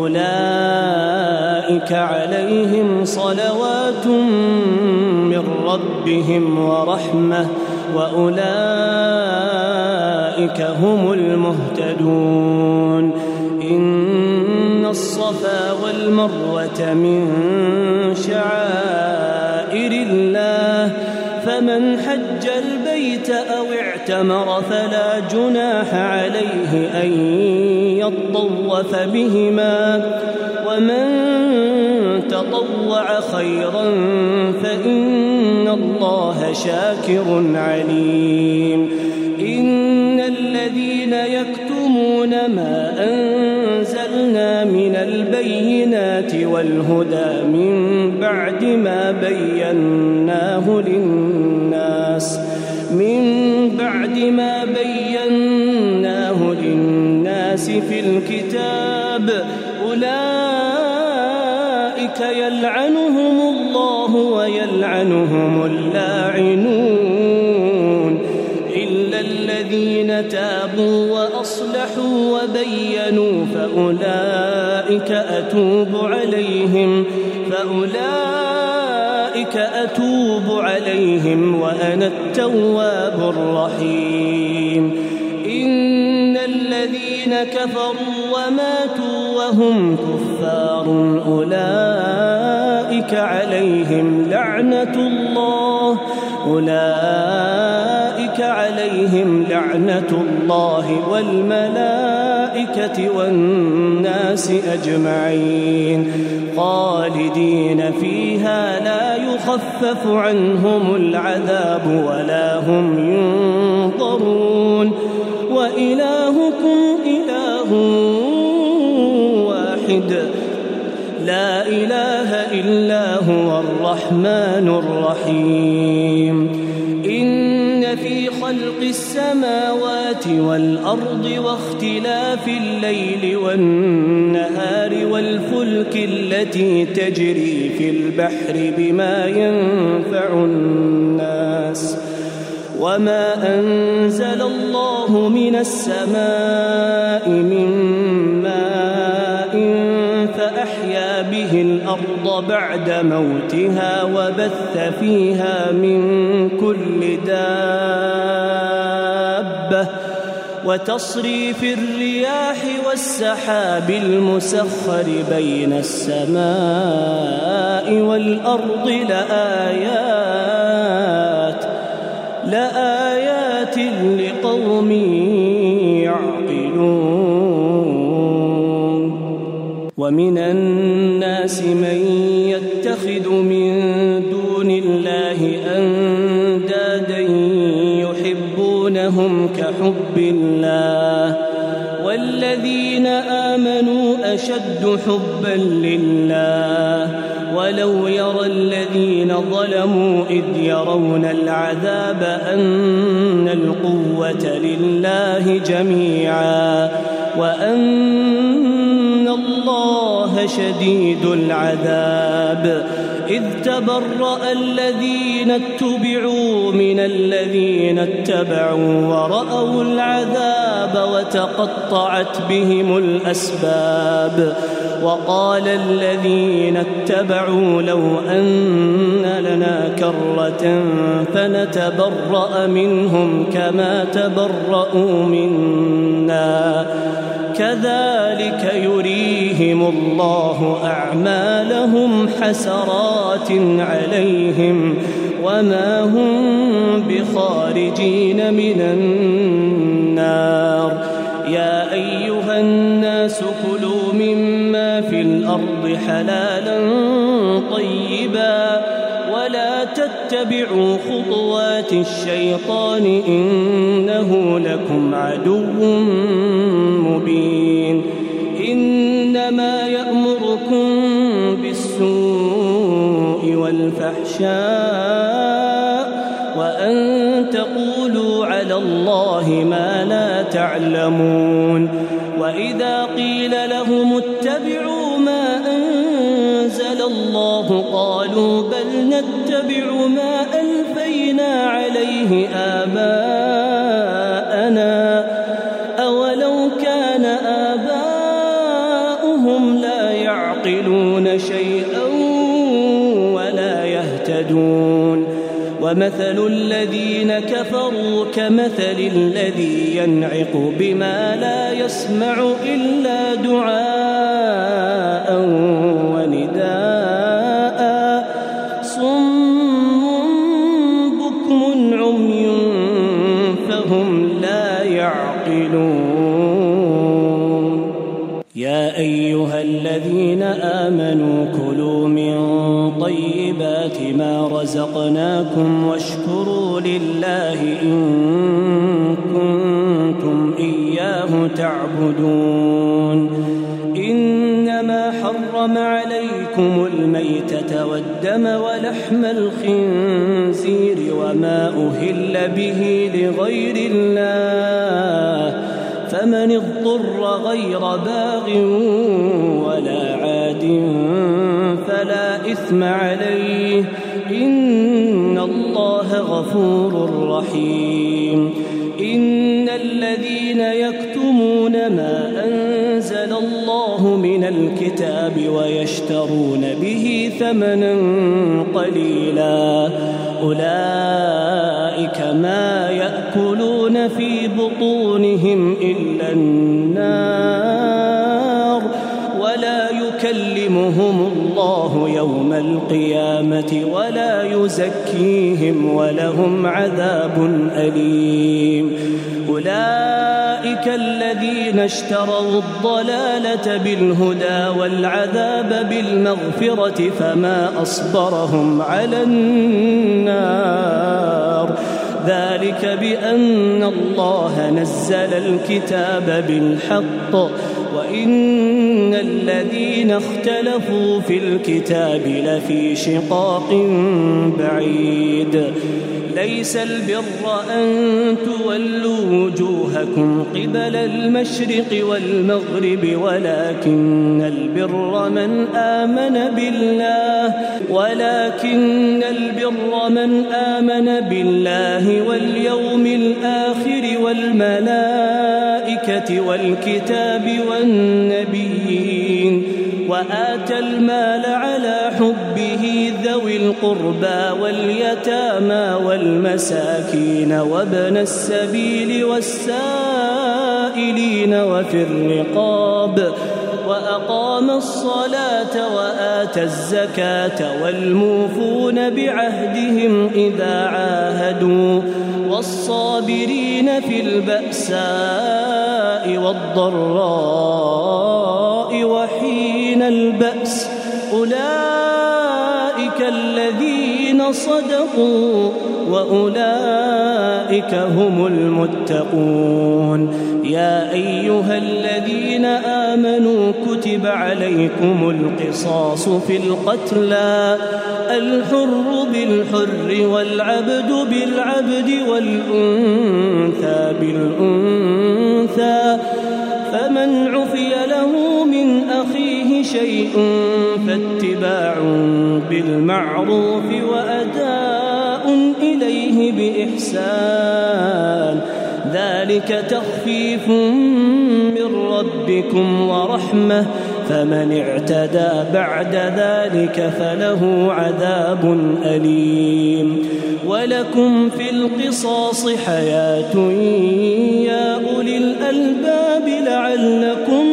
أولئك عليهم صلوات من ربهم ورحمة وأولئك هم المهتدون إن الصفا والمروة من شعائر الله فمن حج البيت أو اعتمر فلا جناح عليه أن يطوف بهما ومن تطوع خيرا فإن الله شاكر عليم إن الذين يكتمون ما أنزلنا من البينات والهدى من بعد ما بيناه للناس في الكتاب أولئك يلعنهم الله ويلعنهم اللاعنون إلا الذين تابوا وأصلحوا وبينوا فأولئك أتوب عليهم وأنا التواب الرحيم إن الذين كفروا وماتوا وهم كفار أولئك عليهم لعنة الله والملائكة والناس أجمعين خالدين فيها لا يخفف عنهم العذاب ولا هم ينظرون وإلهكم إله واحد لا إله إلا هو الرحمن الرحيم إن في خلق السماوات والأرض واختلاف الليل والنهار والفلك التي تجري في البحر بما ينفع الناس وما أنزل الله من السماء من ماء فأحيا به الأرض بعد موتها وبث فيها من كل دابة وتصريف الرياح والسحاب المسخر بين السماء والأرض لآيات لقوم يعقلون ومن الناس من يتخذ من دون الله أندادا يحبونهم كحب الله والذين آمنوا أشد حبا لله ولو يرى الذين ظلموا إذ يرون العذاب أن القوة لله جميعا وأن الله شديد العذاب إذ تبرأ الذين اتبعوا من الذين اتبعوا ورأوا العذاب وتقطعت بهم الأسباب وقال الذين اتبعوا لو أن لنا كرة فنتبرأ منهم كما تبرأوا منا كذلك يريهم الله أعمالهم حسرات عليهم وما هم بخارجين من النار يا أيها الناس كلوا مما في الأرض حلالا طيبا ولا تتبعوا خطوات الشيطان إنه لكم عدو مبين إنما يأمركم بالسوء والفحشاء وأن تقولوا على الله ما لا تعلمون وإذا قيل لهم اتبعوا ما أنزل الله قالوا بل نتبع ما ألفينا عليه آباءنا أولو كان آباؤهم لا يعقلون شيئا ولا يهتدون ومثل الذين كفروا كمثل الذي ينعق بما لا يسمع إلا دعاء ونداء صم الذين آمنوا كلوا من طيبات ما رزقناكم واشكروا لله إن كنتم إياه تعبدون إنما حرم عليكم الميتة والدم ولحم الخنزير وما أهل به لغير الله فمن اضطر غير باغ ولا عاد فلا إثم عليه إن الله غفور رحيم إن الذين يكتمون ما أنزل الله من الكتاب ويشترون به ثمنا قليلا أولئك ما يأكلون في بطونهم إلا النار ولا يكلمهم الله يوم القيامة ولا يزكيهم ولهم عذاب أليم أولئك الذين اشتروا الضلالة بالهدى والعذاب بالمغفرة فما أصبرهم على النار ذلك بأن الله نزل الكتاب بالحق وإن الذين اختلفوا في الكتاب لفي شقاق بعيد ليس البر أن تولوا وجوهكم قبل المشرق والمغرب ولكن البر من آمن بالله واليوم الآخر والملائكة والكتاب والنبيين وآتى المال على حبه ذوي القربى واليتامى والمساكين وابن السبيل والسائلين وفي الرقاب وأقام الصلاة وآتى الزكاة والموفون بعهدهم إذا عاهدوا والصابرين في البأساء والضراء وحين البأس أولئك الذين صدقوا وأولئك هم المتقون يا أيها الذين آمنوا كتب عليكم القصاص في القتلى الحر بالحر والعبد بالعبد والأنثى بالأنثى فمن عفي له من أخيه شيء فاتباع بالمعروف وأداء إليه بإحسان ذلك تخفيف من ربكم ورحمة فمن اعتدى بعد ذلك فله عذاب أليم ولكم في القصاص حياة يا أولي الألباب لعلكم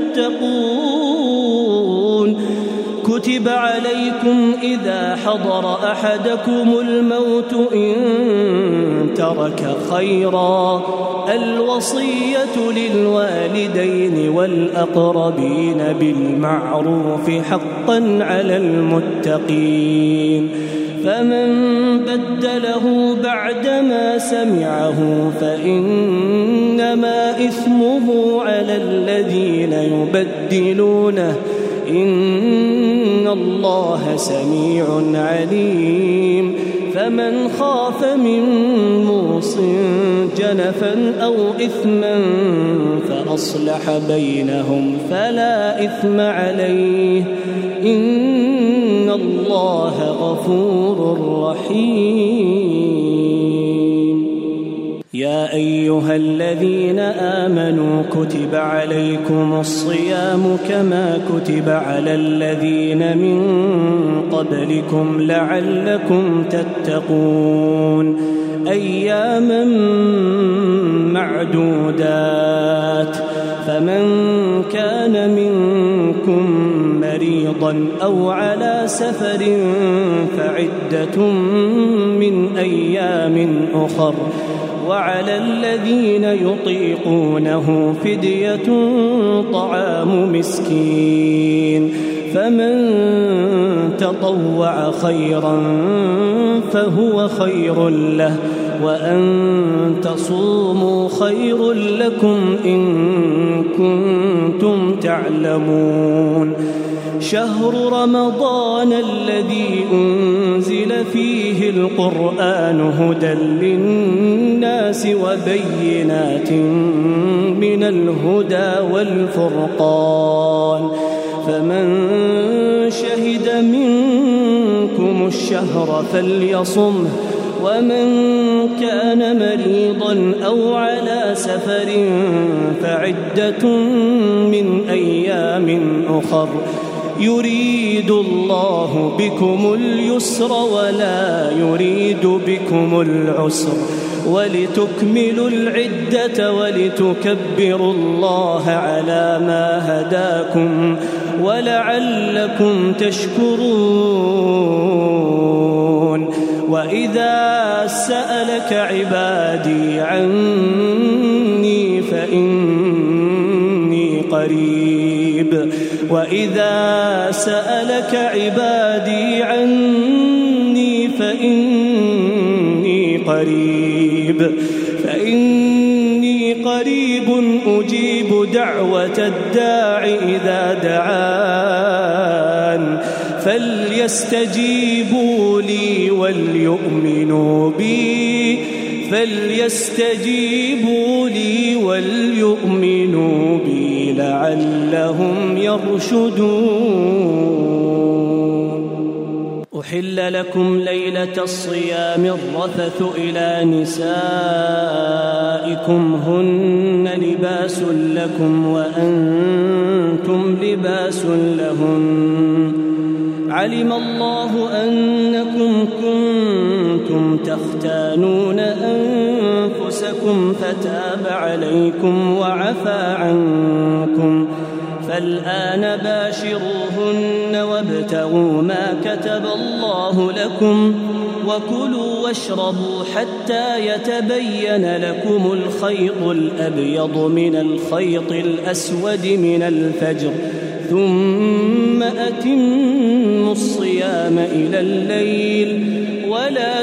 تتقون كتب عليكم إذا حضر أحدكم الموت إن ترك خيرا الوصية للوالدين والأقربين بالمعروف حقا على المتقين فمن بدله بعدما سمعه فإنما إثمه على الذين يبدلونه إن الله سميع عليم فمن خاف من موص جنفا أو إثما فأصلح بينهم فلا إثم عليه إن الله غفور رحيم يا أيها الذين آمنوا كتب عليكم الصيام كما كتب على الذين من قبلكم لعلكم تتقون أياما معدودات فمن كان منكم مريضا أو على سفر فعدة من أيام أخر وعلى الذين يطيقونه فدية طعام مسكين فمن تطوع خيرا فهو خير له وأن تصوموا خير لكم إن كنتم تعلمون شهر رمضان الذي أنزل فيه القرآن هدى للناس وبينات من الهدى والفرقان فمن شهد منكم الشهر فليصمه ومن كان مريضا أو على سفر فعدة من أيام أخر يريد الله بكم اليسر ولا يريد بكم العسر ولتكملوا العدة ولتكبروا الله على ما هداكم ولعلكم تشكرون وإذا سألك عبادي عني فإني قريب وإذا سألك عبادي عني فإني قريب أجيب دعوة الداع إذا دعان فليستجيبوا لي وليؤمنوا بي لعلهم يرشدون أحل لكم ليلة الصيام الرفث إلى نسائكم هن لباس لكم وأنتم لباس لهن علم الله أنكم كنتم تختانون أنفسكم فتاب عليكم وعفى عنكم فالآن باشروهن وابتغوا ما كتب الله لكم وكلوا واشربوا حتى يتبين لكم الخيط الأبيض من الخيط الأسود من الفجر ثم أتموا الصيام إلى الليل ولا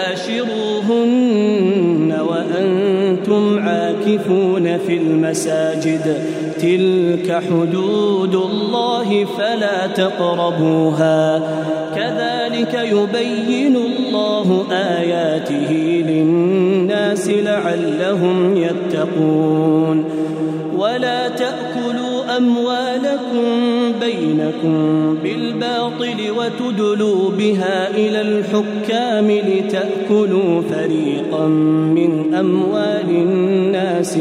تباشروهن وأنتم عاكفون في المساجد تلك حدود الله فلا تقربوها كذلك يبين الله آياته للناس لعلهم يتقون ولا تأكلوا أموالكم بينكم بالباطل وتدلوا بها إلى الحكام لتأكلوا فريقا من أموال الناس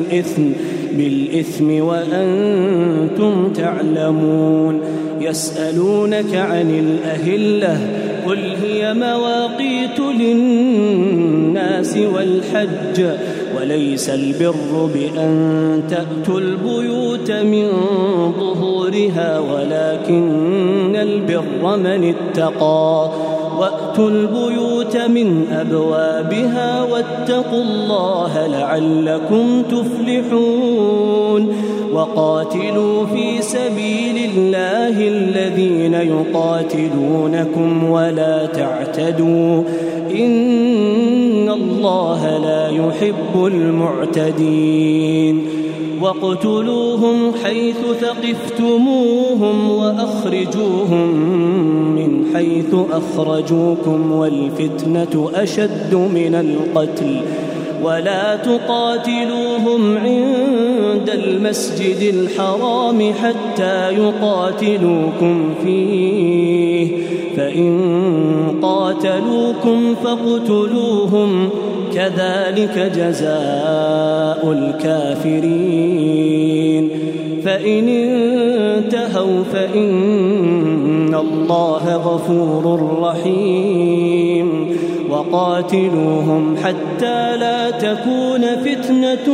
بالإثم وأنتم تعلمون يسألونك عن الأهلة قل هي مواقيت للناس والحج وليس البر بأن تأتوا البيوت من ظهورها ولكن البر من اتقى وأتوا البيوت من أبوابها واتقوا الله لعلكم تفلحون وقاتلوا في سبيل الله الذين يقاتلونكم ولا تعتدوا إن الله لا يحب المعتدين واقتلوهم حيث ثقفتموهم وأخرجوهم من حيث أخرجوكم والفتنة أشد من القتل ولا تقاتلوهم عند المسجد الحرام حتى يقاتلوكم فيه فإن قاتلوكم فاقتلوهم كذلك جزاء الكافرين فإن انتهوا فإن الله غفور رحيم وقاتلوهم حتى لا تكون فتنة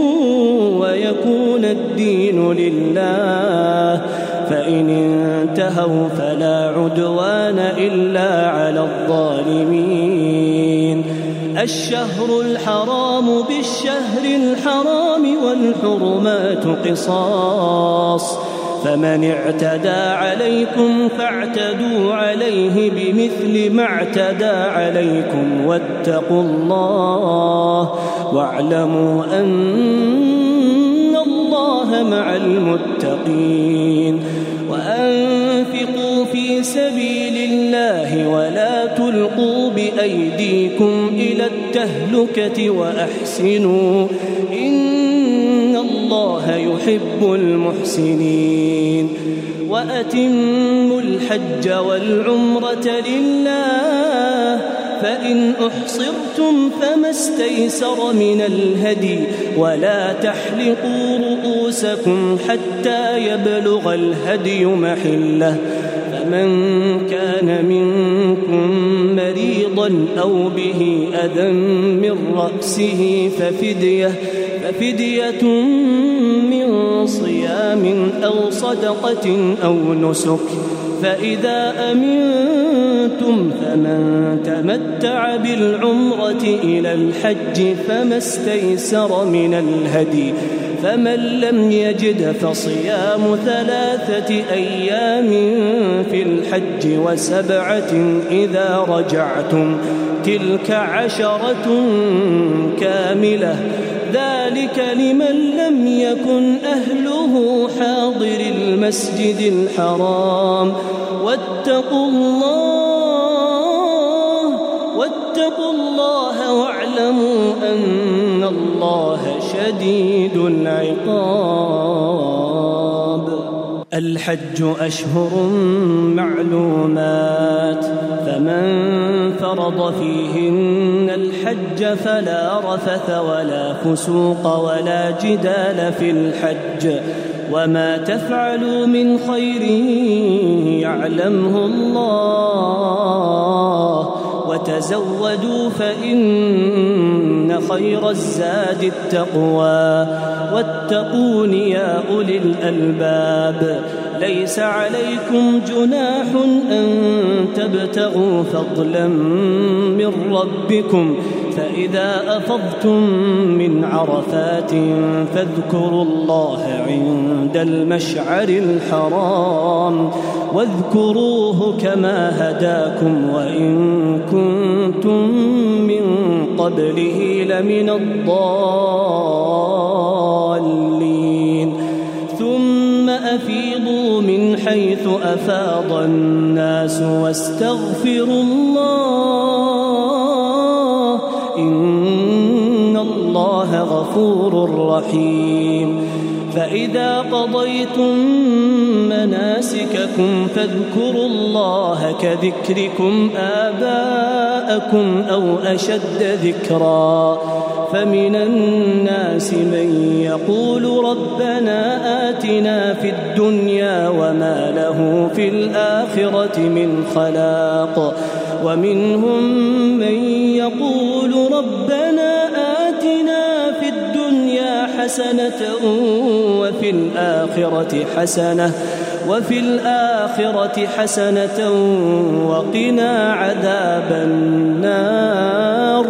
ويكون الدين لله فإن انتهوا فلا عدوان إلا على الظالمين الشهر الحرام بالشهر الحرام والحرمات قصاص فمن اعتدى عليكم فاعتدوا عليه بمثل ما اعتدى عليكم واتقوا الله واعلموا أن الله مع المتقين وأنفقوا في سبيل الله ولا تلقوا بأيديكم إلى التهلكة وأحسنوا إن الله يحب المحسنين وأتموا الحج والعمرة لله فإن أحصرتم فما استيسر من الهدي ولا تحلقوا رؤوسكم حتى يبلغ الهدي محله فمن كان منكم مريضا أو به أذى من رأسه ففدية من صيام أو صدقة أو نسك فإذا أمنتم فمن تمتع بالعمرة إلى الحج فما استيسر من الهدي فمن لم يجد فصيام 3 أيام في الحج و7 إذا رجعتم تلك 10 كاملة ذلك لمن لم يكن أهله حاضر المسجد الحرام واتقوا الله واعلموا أن الله شديد العقاب الحج أشهر معلومات فمن فرض فيهن الحج فلا رفث ولا فسوق ولا جدال في الحج وما تفعلوا من خير يعلمه الله وتزودوا فإن خير الزاد التقوى واتقون يا أولي الألباب ليس عليكم جناح أن تبتغوا فضلا من ربكم فإذا أفضتم من عرفات فاذكروا الله عند المشعر الحرام واذكروه كما هداكم وإن كنتم من قبله لمن الضالين ثم أفيضوا من حيث أفاض الناس واستغفروا الله إن الله غفور رحيم فإذا قضيتم مناسككم فاذكروا الله كذكركم آباءكم أو أشد ذكرا فمن الناس من يقول ربنا آتنا في الدنيا وما له في الآخرة من خلاق ومنهم من يقول ربنا آتنا في الدنيا حسنة وفي الآخرة حسنة وقنا عذاب النار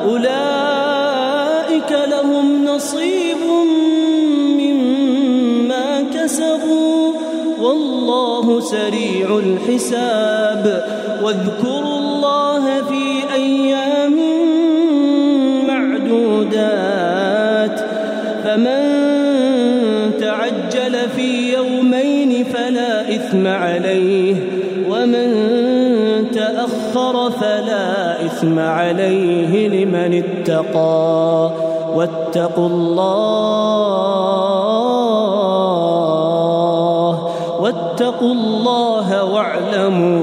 أولئك لهم نصيب مما كسبوا والله سريع الحساب واذكروا الله في أيام معدودات فمن تعجل في يومين فلا إثم عليه ومن تأخر فلا إثم عليه لمن اتقى واتقوا الله واعلموا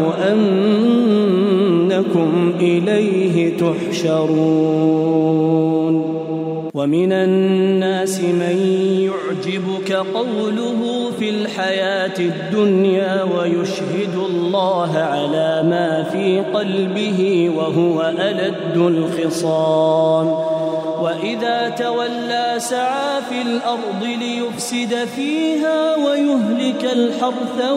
أنكم إليه تحشرون ومن الناس من يعجبك قوله في الحياة الدنيا ويشهد الله على ما في قلبه وهو ألد الخصام وإذا تولى سعى في الأرض ليفسد فيها ويهلك الحرث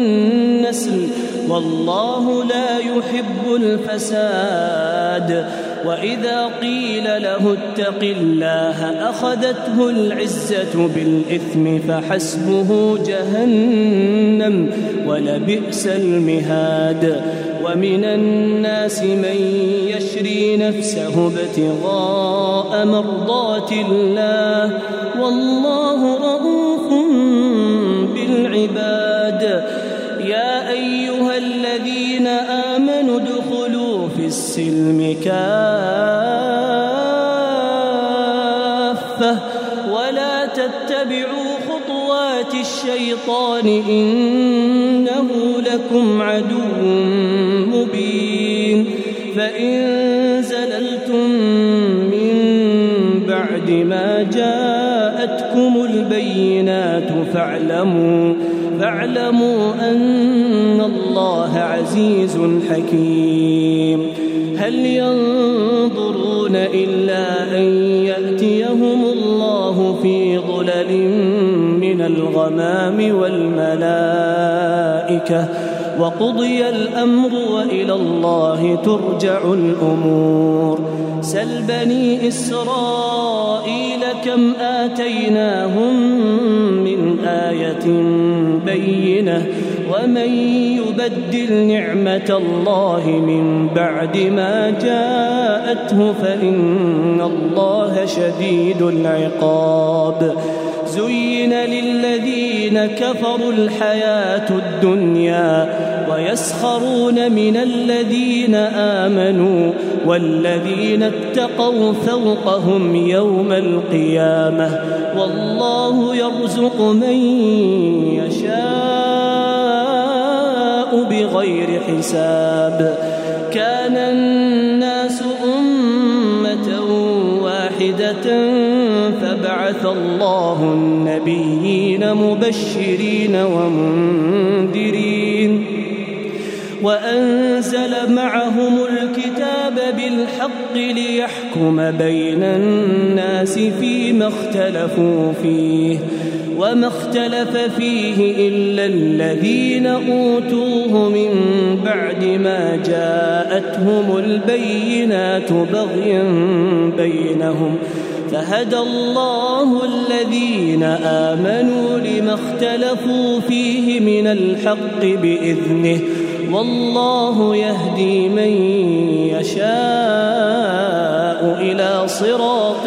والنسل والله لا يحب الفساد وإذا قيل له اتق الله أخذته العزة بالإثم فحسبه جهنم ولبئس المهاد ومن الناس من يشري نفسه ابتغاء مرضات الله والله رؤوف بالعباد يا أيها الذين آمنوا ادخلوا في السلم كافة ولا تتبعوا خطوات الشيطان إنه لكم عدو مبين فإن زللتم من بعد ما جاءتكم البينات فاعلموا أن الله عزيز حكيم هل ينظرون إلا أن يأتيهم الله في ظلل من الغمام والملائكة وقضي الأمر وإلى الله ترجع الأمور سل بني إسرائيل كم آتيناهم من آية بينة ومن يبدل نعمة الله من بعد ما جاءته فإن الله شديد العقاب زين للذين كفروا الحياة الدنيا ويسخرون من الذين آمنوا والذين اتقوا فوقهم يوم القيامة والله يرزق من يشاء بغير حساب كان الناس أمة واحدة فبعث الله النبيين مبشرين ومنذرين وأنزل معهم الكتاب بالحق ليحكم بين الناس فيما اختلفوا فيه وما اختلف فيه إلا الذين أوتوه من بعد ما جاءتهم البينات بغيا بينهم فهدى الله الذين آمنوا لما اختلفوا فيه من الحق بإذنه والله يهدي من يشاء إلى صراط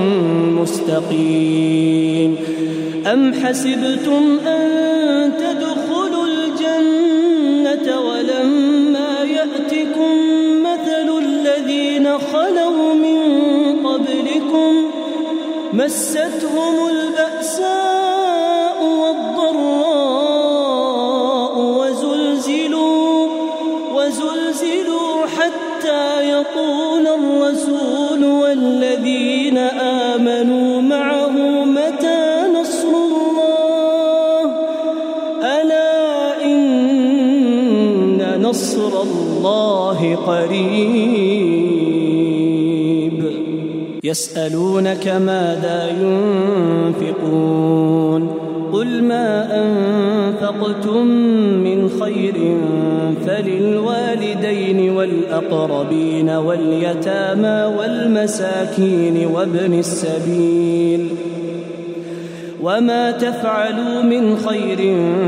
مستقيم أم حسبتم أن تدخلوا الجنة ولما يأتكم مثل الذين خلوا من قبلكم مستهم البأساء والضراء وزلزلوا حتى يقول الرسول والذين آمنوا معه متى نصر الله ألا إن نصر الله قريب يسألونك ماذا ينفقون قل ما أنفقتم من خير فللوالدين والأقربين واليتامى والمساكين وابن السبيل وما تفعلوا من خير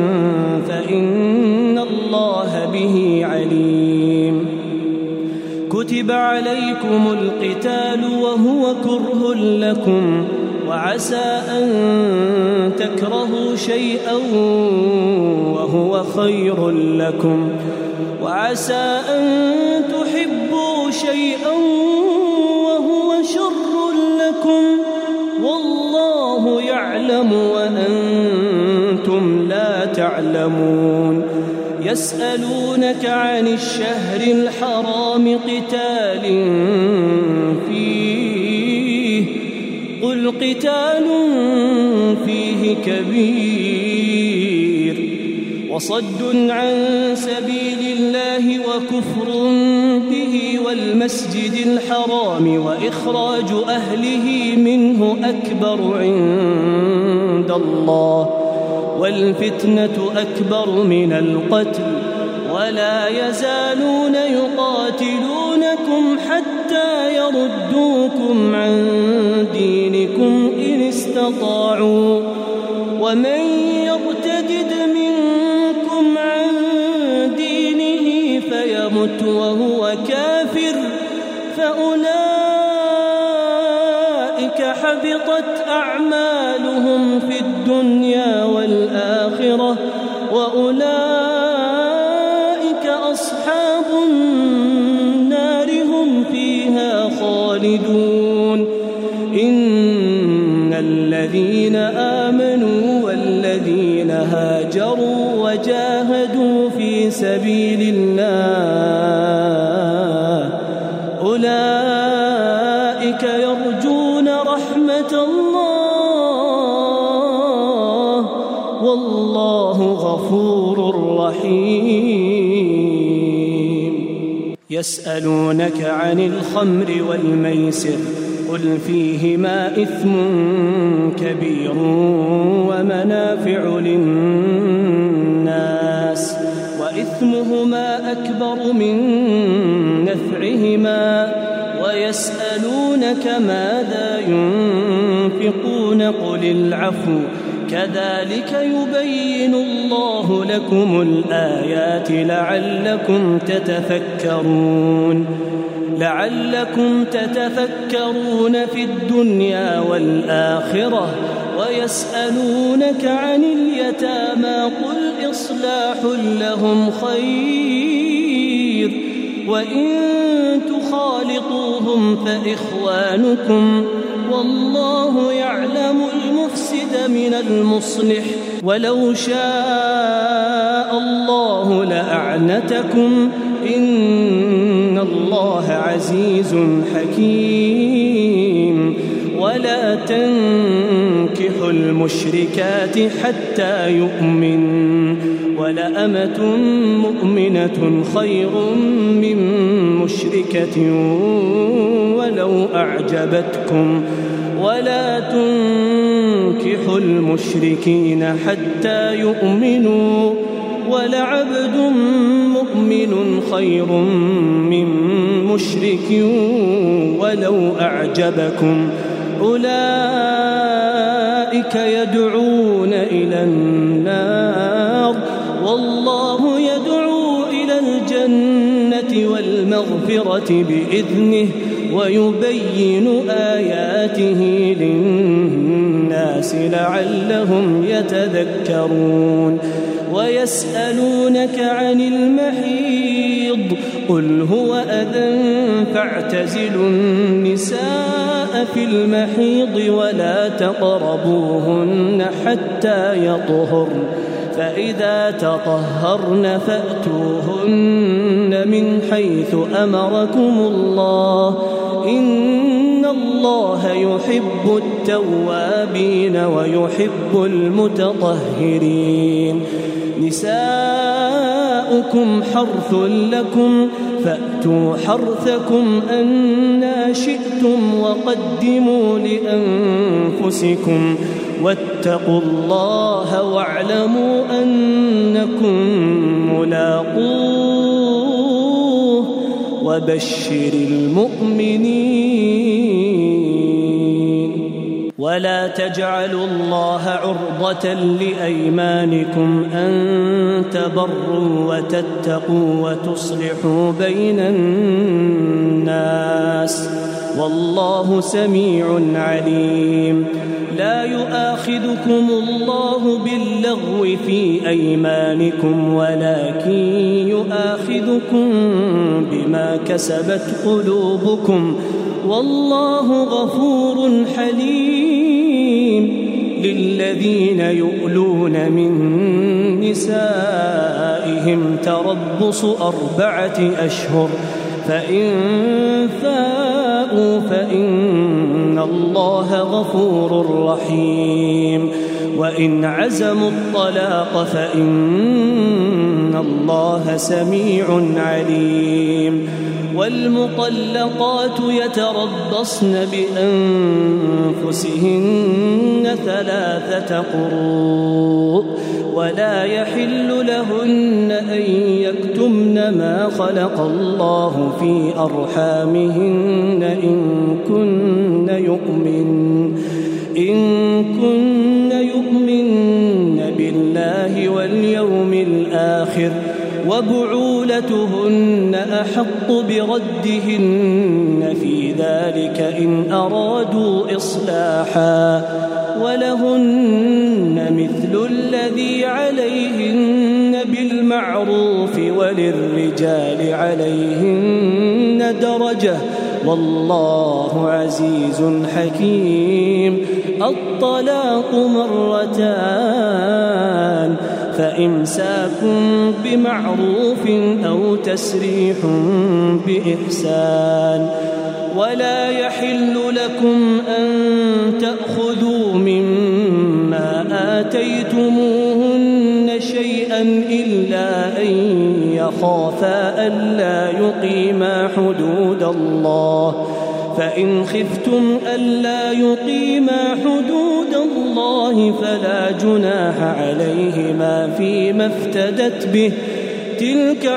فإن الله به عليم كتب عليكم القتال وهو كره لكم وعسى أن تكرهوا شيئا وهو خير لكم وعسى أن تحبوا شيئا وهو شر لكم والله يعلم وأنتم لا تعلمون يسألونك عن الشهر الحرام قتال فيه قل قتال فيه كبير وصد عن سبيل الله وكفر به والمسجد الحرام وإخراج أهله منه أكبر عند الله والفتنة أكبر من القتل ولا يزالون يقاتلونكم حتى يردوكم عن دينكم إن استطاعوا ومن يرتد منكم عن دينه فيمت وهو كافر فأولئك حبطت أعمالهم في الدنيا والآخرة وأولئك أصحاب النار هم فيها خالدون إن الذين آمنوا والذين هاجروا وجاهدوا في سبيل الله أولئك يرجون رحمة الله والله غفور رحيم يسألونك عن الخمر والميسر قل فيهما إثم كبير ومنافع للناس وإثمهما أكبر من نفعهما ويسألونك ماذا ينفقون قل العفو كذلك يبين الله لكم الآيات لعلكم تتفكرون في الدنيا والآخرة ويسألونك عن اليتامى قل إصلاح لهم خير وإن تخالطوهم فإخوانكم والله يعلم المفسد من المصلح ولو شاء الله لأعنتكم إن الله عزيز حكيم ولا تنكحوا المشركات حتى يؤمن ولأمة مؤمنة خير من مشركة ولو أعجبتكم ولا تنكحوا المشركين حتى يؤمنوا ولعبد مؤمن خير من مشرك ولو أعجبكم أولئك يدعون إلى النار والله يدعو إلى الجنة والمغفرة بإذنه ويبين آياته للناس لعلهم يتذكرون ويسألونك عن المحيض قل هو أذى فاعتزلوا النساء في المحيض ولا تقربوهن حتى يطهرن فإذا تطهرن فأتوهن من حيث أمركم الله إن الله يحب التوابين ويحب المتطهرين نساؤكم حرث لكم فأتوا حرثكم أنى شئتم وقدموا لأنفسكم واتقوا الله واعلموا أنكم ملاقوه وبشر المؤمنين ولا تجعلوا الله عرضة لأيمانكم أن تبروا وتتقوا وتصلحوا بين الناس والله سميع عليم لا يؤاخذكم الله باللغو في أيمانكم ولكن يؤاخذكم بما كسبت قلوبكم والله غفور حليم للذين يؤلون من نسائهم تربص 4 أشهر فإن فاءوا فإن الله غفور رحيم وإن عزموا الطلاق فإن الله سميع عليم والمطلقات يتربصن بأنفسهن 3 قروء ولا يحل لهن أن يكتمن ما خلق الله في أرحامهن إن كن يؤمن بالله واليوم الآخر وبعولتهن أحق بردهن في ذلك إن أرادوا إصلاحا ولهن مثل الذي عليهن بالمعروف وللرجال عليهن درجة والله عزيز حكيم. الطلاق مرتان فإمساك بمعروف أو تسريح بإحسان ولا يحل لكم أن تأخذوا مما آتيتموهن شيئا إلا أن يخافا ألا يقيما حدود الله فإن خفتم ألا يقيما حدود الله فلا جناح عليهما فيما افتدت به تلك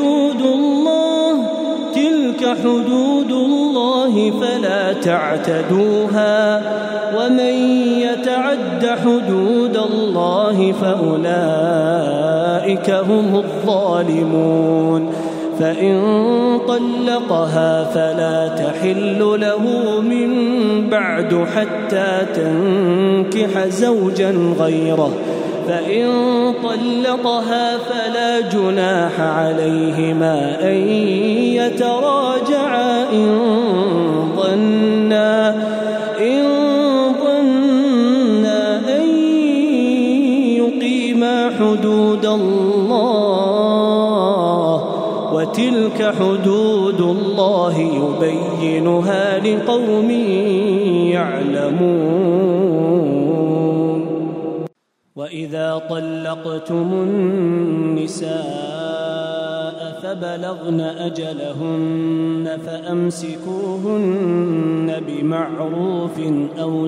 حدود الله فلا تعتدوها ومن يتعد حدود الله فأولئك هم الظالمون. فإن طلقها فلا تحل له من بعد حتى تنكح زوجا غيره فإن طلقها فلا جناح عليهما أن يتراجعا إن ظنا أن يقيما حدود الله وتلك حدود الله يبينها لقوم يعلمون. وإذا طلقتم النساء فبلغن أجلهن فأمسكوهن بمعروف أو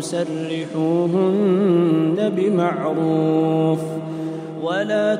سرحوهن بمعروف ولا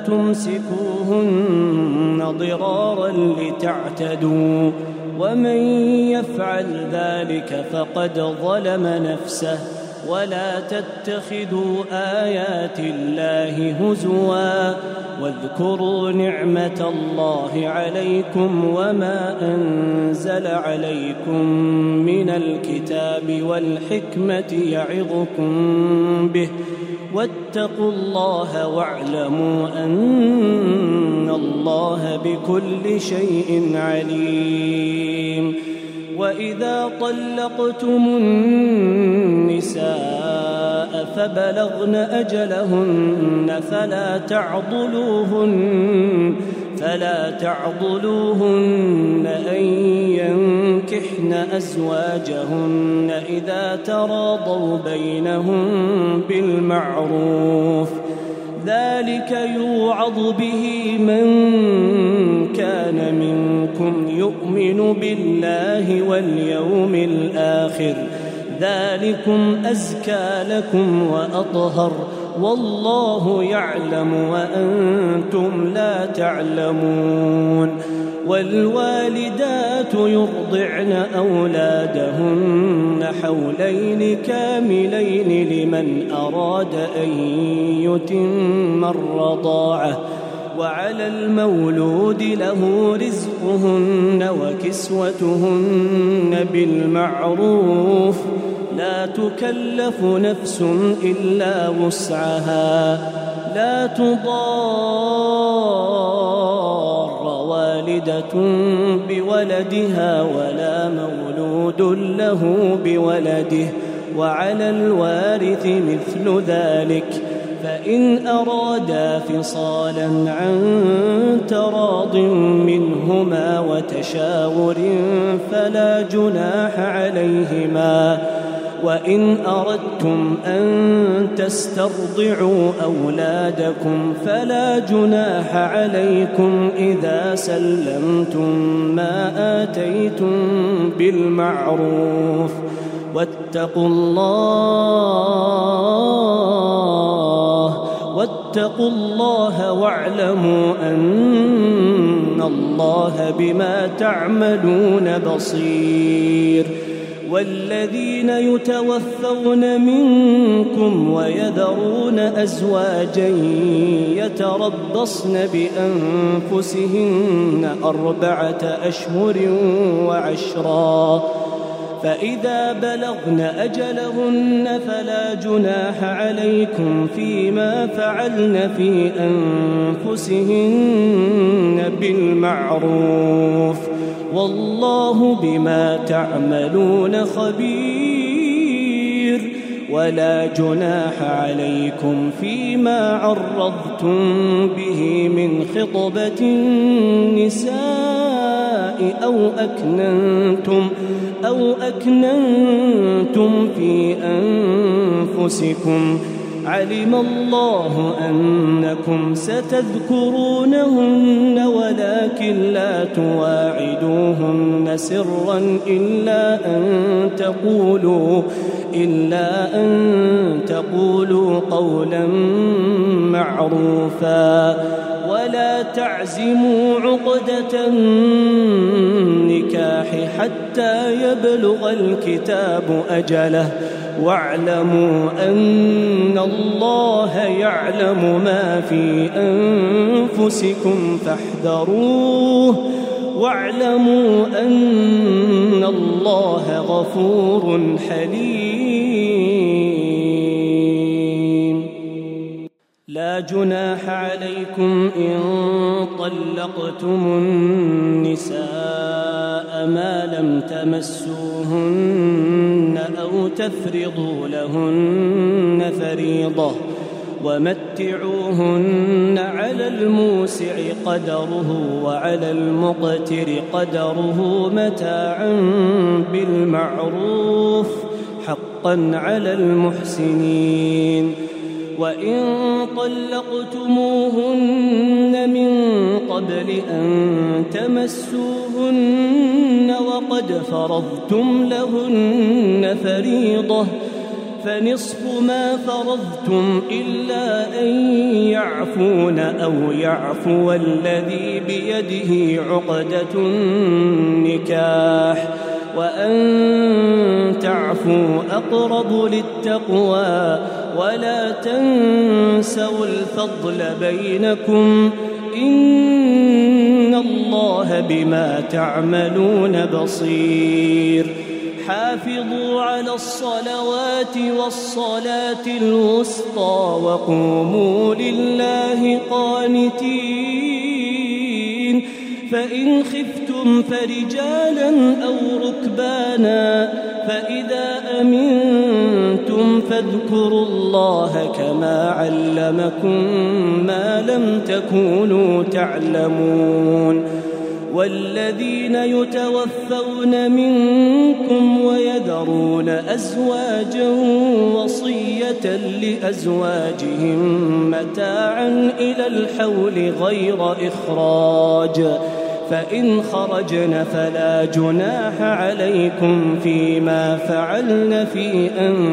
تمسكوهن ضرارا لتعتدوا ومن يفعل ذلك فقد ظلم نفسه ولا تتخذوا آيات الله هزوا واذكروا نعمة الله عليكم وما أنزل عليكم من الكتاب والحكمة يعظكم به واتقوا الله واعلموا أن الله بكل شيء عليم. وإذا طلقتم النساء فبلغن أجلهن فلا تعضلوهن أن ينكحن أزواجهن إذا تراضوا بينهم بالمعروف ذلك يوعظ به من كان منكم يؤمن بالله واليوم الآخر ذلكم أزكى لكم وأطهر والله يعلم وأنتم لا تعلمون. والوالدات يرضعن أولادهن حولين كاملين لمن أراد أن يتم الرضاعة وعلى المولود له رزقهن وكسوتهن بالمعروف لا تكلف نفس إلا وسعها لا تضار والدة بولدها ولا مولود له بولده وعلى الوارث مثل ذلك فإن أرادا فصالا عن تراض منهما وتشاور فلا جناح عليهما. وإن أردتم أن تسترضعوا أولادكم فلا جناح عليكم إذا سلمتم ما آتيتم بالمعروف واتقوا الله واتقوا الله واعلموا أن الله بما تعملون بصير. والذين يتوفون منكم ويذرون أزواجا يتربصن بأنفسهن 4 أشهر وعشرا، فإذا بلغن أجلهن فلا جناح عليكم فيما فعلن في أنفسهن بالمعروف، والله بما تعملون خبير. ولا جناح عليكم فيما عرضتم به من خطبة النساء أو أكننتم في أنفسكم، علم الله أنكم ستذكرونهن ولكن لا تواعدوهن سرا إلا أن تقولوا قولا معروفا. ولا تعزموا عقدة النكاح حتى يبلغ الكتاب أجله، واعلموا أن الله يعلم ما في أنفسكم فاحذروه، واعلموا أن الله غفور حليم. لا جناح عليكم إن طلقتم النساء ما لم تمسوهن أو تفرضوا لهن فريضة، ومتعوهن على الموسع قدره وعلى المقتر قدره متاعا بالمعروف حقا على المحسنين. وإن طلقتموهن من قبل أن تمسوهن وقد فرضتم لهن فريضة فنصف ما فرضتم إلا أن يعفون أو يعفو الذي بيده عقدة النكاح، وأن تعفوا أقرب للتقوى، ولا تنسوا الفضل بينكم، إن الله بما تعملون بصير. حافظوا على الصلوات والصلاة الوسطى وقوموا لله قانتين. فإن خفتم فرجالا أو ركبانا، فإذا أمنتم فاذكروا الله كما علمكم ما لم تكونوا تعلمون. والذين يتوفون منكم ويذرون أزواجا وصية لأزواجهم متاعا إلى الحول غير إخراج، فإن خرجن فلا جناح عليكم فيما فعلن في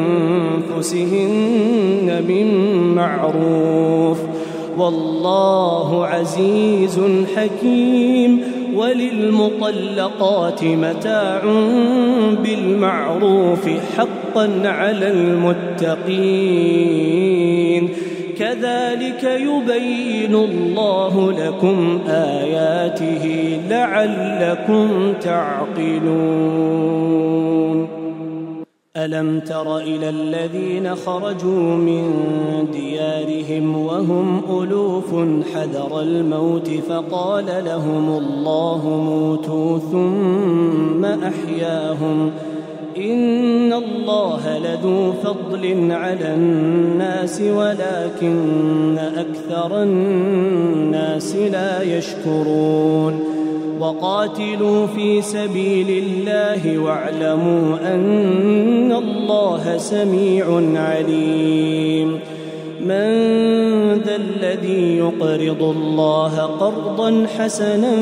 أنفسهن من معروف، والله عزيز حكيم. وللمطلقات متاع بالمعروف حقا على المتقين، كذلك يبين الله لكم آياته لعلكم تعقلون. ألم تر إلى الذين خرجوا من ديارهم وهم ألوف حذر الموت فقال لهم الله موتوا ثم أحياهم، إن الله لذو فضل على الناس ولكن أكثر الناس لا يشكرون. وقاتلوا في سبيل الله واعلموا أن الله سميع عليم. من ذا الذي يقرض الله قرضا حسنا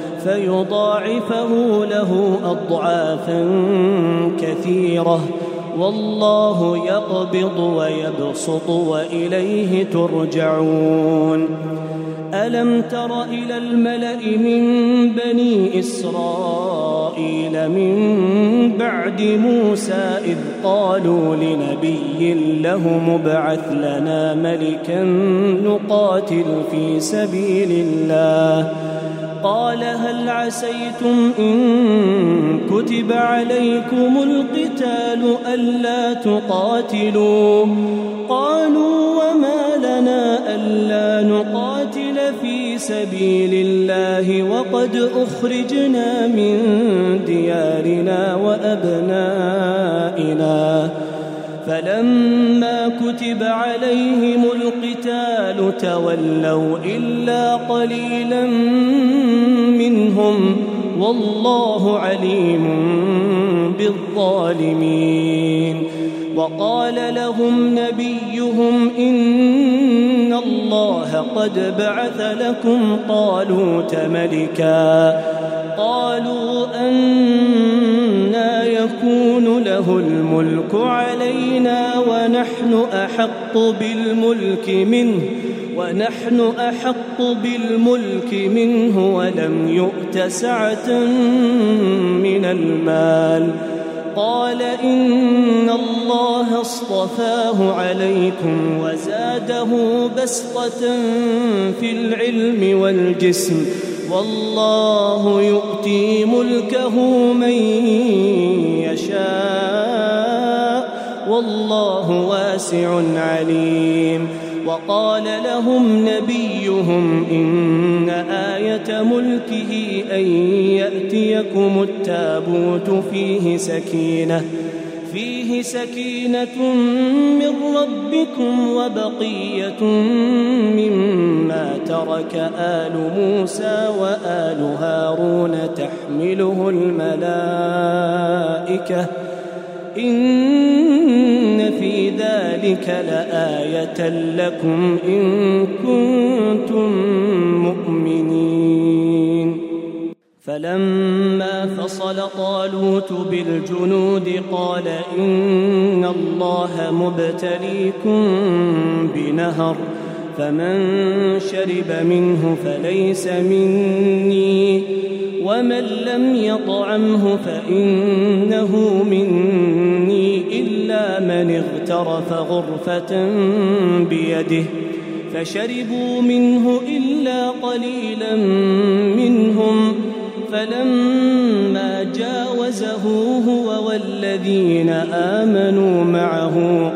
فيضاعفه له أضعافا كثيرة والله يقبض ويبسط وإليه ترجعون ألم تر إلى الملأ من بني إسرائيل من بعد موسى إذ قالوا لنبي له مبعث لنا ملكا نقاتل في سبيل الله قال هل عسيتم إن كتب عليكم القتال ألا تقاتلوا قالوا وما لنا ألا نقاتل في سبيل الله وقد أخرجنا من ديارنا وأبنائنا فلما كتب عليهم القتال تولوا إلا قليلا منهم والله عليم بالظالمين وقال لهم نبيهم إن الله قد بعث لكم طالوت ملكا قالوا أنى يكون له الملك علينا ونحن أحق بالملك منه ولم يؤت سعة من المال قال إن الله اصطفاه عليكم وزاده بسطة في العلم والجسم والله يؤتي ملكه من يشاء والله واسع عليم وقال لهم نبيهم إن آية ملكه أن يأتيكم التابوت فيه سكينة من ربكم وبقية مما ترك آل موسى وآل هارون تحمله الملائكة إن في ذلك لآية لكم إن كنتم مؤمنين فلما فصل طالوت بالجنود قال إن الله مبتليكم بنهر فمن شرب منه فليس مني ومن لم يطعمه فإنه مني إلا من اغترف غرفة بيده فشربوا منه إلا قليلا منهم فلما جاوزه هو والذين آمنوا معه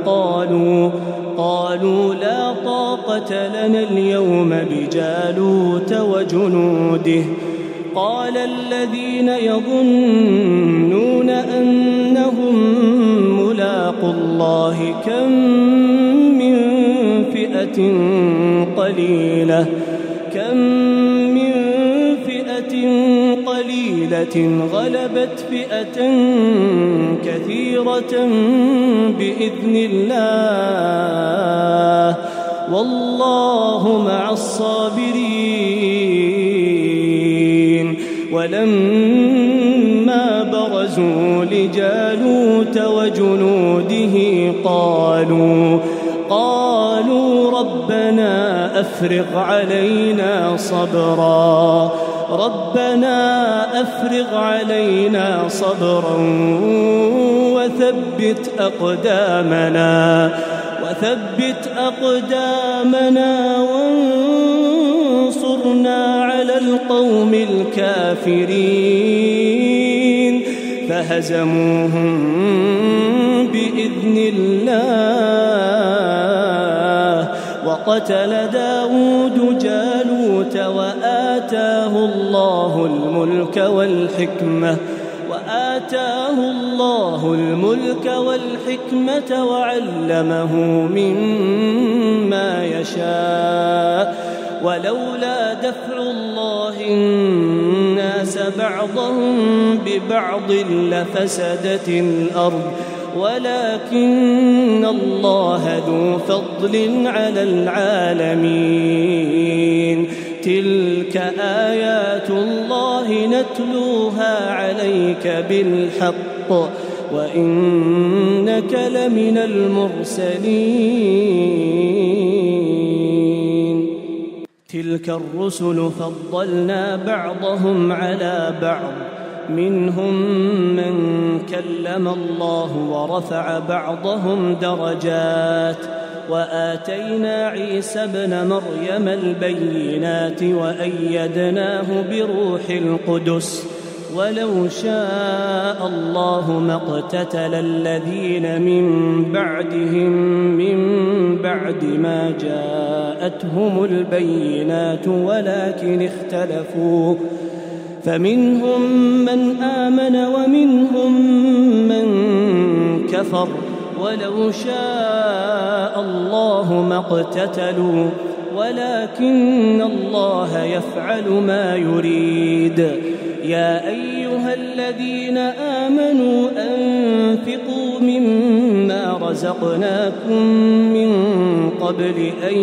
قالوا لا طاقة لنا اليوم بجالوت وجنوده قال الذين يظنون أنهم ملاقو الله كم من فئة قليلة غلبت فئة كثيرة بإذن الله والله مع الصابرين ولما برزوا لجالوت وجنوده قالوا ربنا أفرغ علينا صبرا وثبت أقدامنا وانصرنا على القوم الكافرين فهزموهم بإذن الله وقتل داود جالوت وآتاه الله الملك والحكمة وعلمه مما يشاء ولولا دفع الله الناس بعضهم ببعض لفسدت الأرض ولكن الله ذو فضل على العالمين تلك آيات الله نتلوها عليك بالحق وإنك لمن المرسلين. تلك الرسل فضلنا بعضهم على بعض، منهم من كلم الله ورفع بعضهم درجات، وآتينا عيسى ابن مريم البينات وأيدناه بروح القدس. ولو شاء الله ما اقتتل الذين من بعدهم من بعد ما جاءتهم البينات ولكن اختلفوا، فمنهم من آمن ومنهم من كفر. ولو شاء الله ما اقتتلوا ولكن الله يفعل ما يريد. يا أيها الذين آمنوا أنفقوا مما رزقناكم من قبل أن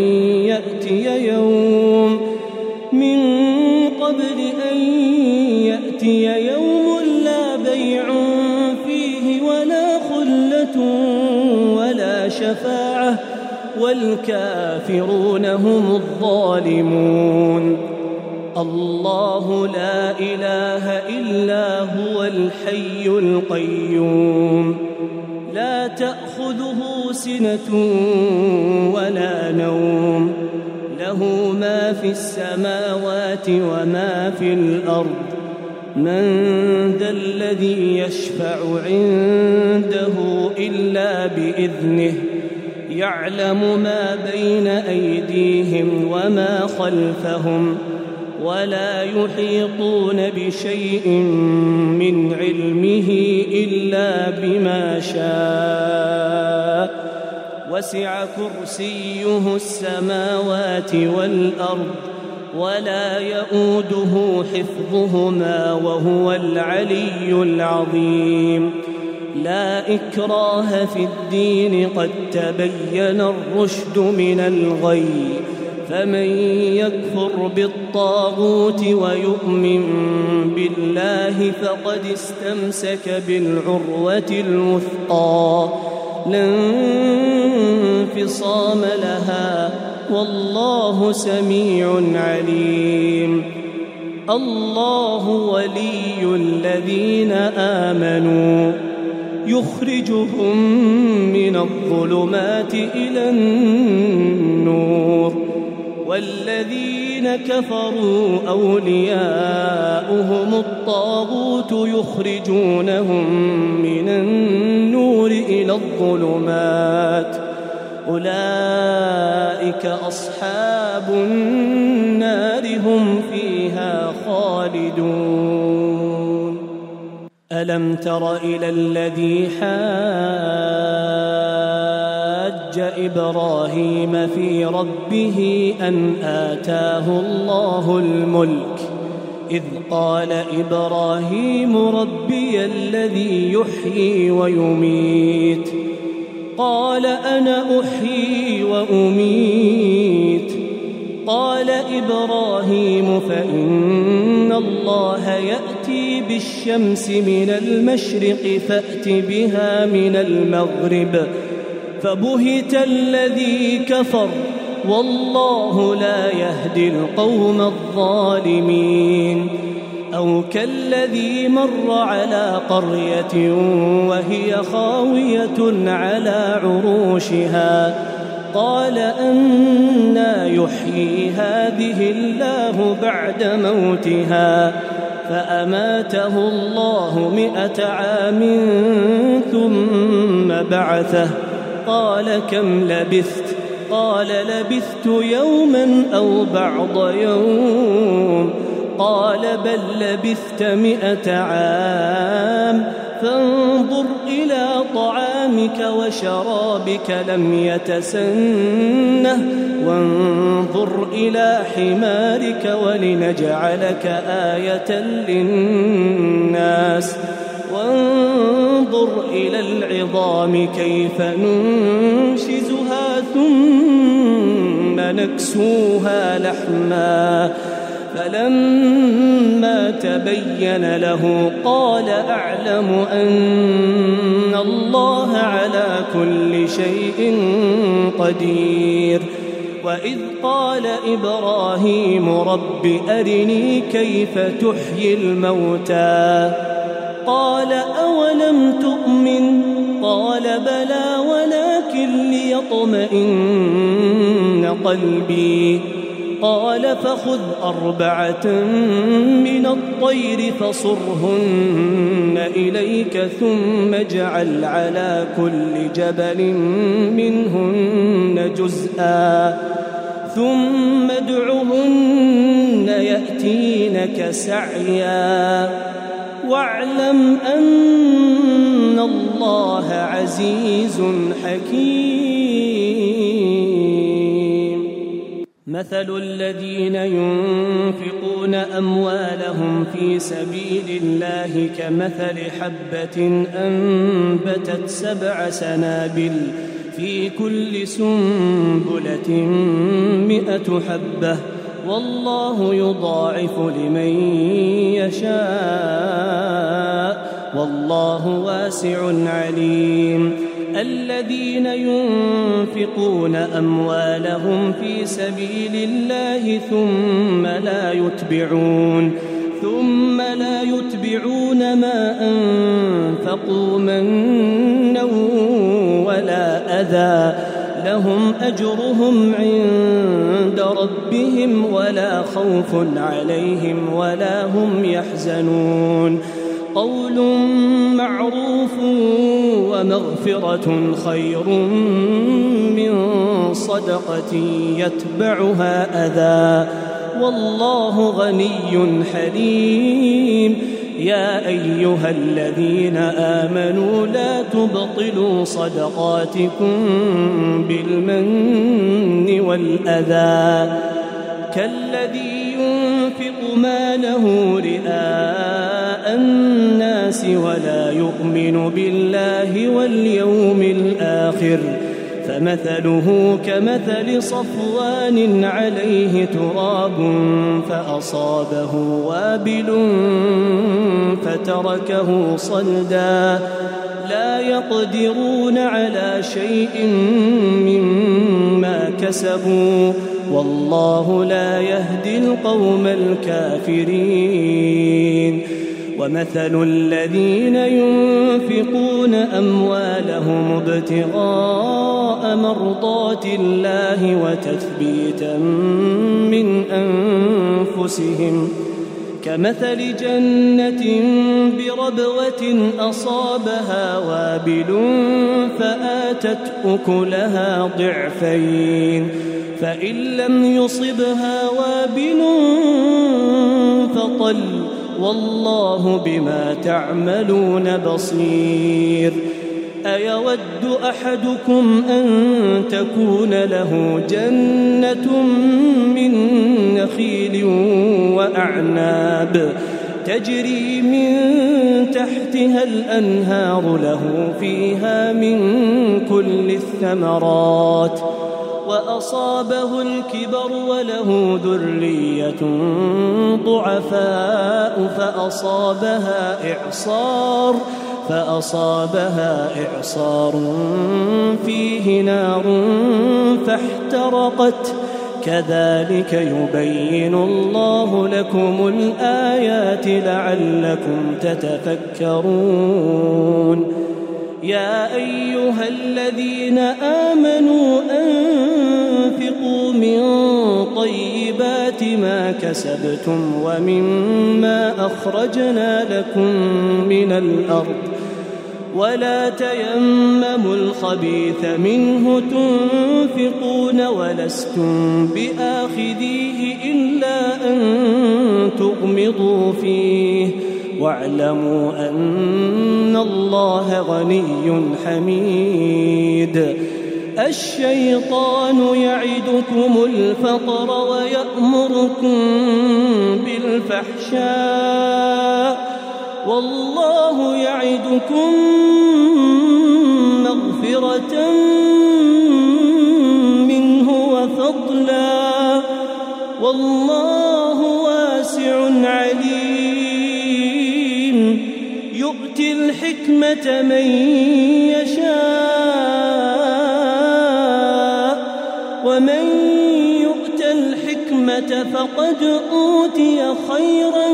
يأتي يوم لا بيع فيه ولا خلة ولا شفاعة والكافرون هم الظالمون. الله لا إله إلا هو الحي القيوم، لا تأخذه سنة ولا نوم، له ما في السماوات وما في الأرض. من ذا الذي يشفع عنده إلا بإذنه، يعلم ما بين أيديهم وما خلفهم، ولا يحيطون بشيء من علمه إلا بما شاء. وسع كرسيه السماوات والأرض ولا يؤوده حفظهما وهو العلي العظيم. لا إكراه في الدين، قد تبين الرشد من الغي، فمن يكفر بالطاغوت ويؤمن بالله فقد استمسك بالعروة الوثقى لا انفصام لها، والله سميع عليم. الله ولي الذين آمنوا يخرجهم من الظلمات إلى النور، والذين كفروا أولياؤهم الطاغوت يخرجونهم من النور إلى الظلمات، أولئك أصحاب النار هم فيها خالدون. ألم تر إلى الذي حاج إبراهيم في ربه أن آتاه الله الملك، إذ قال إبراهيم ربي الذي يحيي ويميت، قال أنا أحيي وأميت. قال إبراهيم فإن الله يأتي بالشمس من المشرق فأت بها من المغرب، فبهت الذي كفر والله لا يهدي القوم الظالمين. أو كالذي مر على قرية وهي خاوية على عروشها، قال أنى يحيي هذه الله بعد موتها، فأماته الله 100 عام ثم بعثه، قال كم لبثت؟ قال لبثت يوما أو بعض يوم، قال بل لبثت 100 عام، فانظر إلى طعامك وشرابك لم يتسنه، وانظر إلى حمارك ولنجعلك آية للناس، وانظر إلى العظام كيف ننشزها ثم نكسوها لحما، فلما تبين له قال أعلم أن الله على كل شيء قدير. وإذ قال إبراهيم رب أرني كيف تحيي الموتى قال أولم تؤمن قال بلى ولكن ليطمئن قلبي قال فخذ 4 من الطير فصرهن إليك ثم اجعل على كل جبل منهن جزءا ثم ادعهن يأتينك سعيا واعلم أن الله عزيز حكيم. مثل الذين ينفقون أموالهم في سبيل الله كمثل حبة أنبتت 7 سنابل في كل سنبلة 100 حبة والله يضاعف لمن يشاء والله واسع عليم. الذين ينفقون أموالهم في سبيل الله ثم لا يتبعون ما أنفقوا منا ولا أذى لهم أجرهم عند ربهم ولا خوف عليهم ولا هم يحزنون. قول معروف ومغفرة خير من صدقة يتبعها أذى والله غني حليم. يا أيها الذين آمنوا لا تبطلوا صدقاتكم بالمن والأذى كالذي ينفق ماله رئاء الناس ولا يؤمن بالله واليوم الآخر فمثله كمثل صفوان عليه تراب فأصابه وابل فتركه صلدا لا يقدرون على شيء مما كسبوا والله لا يهدي القوم الكافرين. ومثل الذين ينفقون أموالهم ابتغاء مرضات الله وتثبيتا من أنفسهم كمثل جنة بربوة أصابها وابل فآتت أكلها ضعفين فإن لم يصبها وابل فطل والله بما تعملون بصير. أيود أحدكم أن تكون له جنة من نخيل وأعناب تجري من تحتها الأنهار له فيها من كل الثمرات وأصابه الكبر وله ذرية ضعفاء فأصابها إعصار فيه نار فاحترقت كذلك يبين الله لكم الآيات لعلكم تتفكرون. يا أيها الذين آمنوا أنفقوا من طيبات ما كسبتم ومما أخرجنا لكم من الأرض ولا تيمموا الخبيث منه تنفقون ولستم بآخذيه إلا أن تغمضوا فيه واعلموا أن الله غني حميد. الشيطان يعدكم الفقر ويأمركم بالفحشاء والله يعدكم مغفرة منه وفضلا والله واسع عليم. يؤت الحكمة من يشاء ومن يؤت الحكمة فقد أوتي خيرا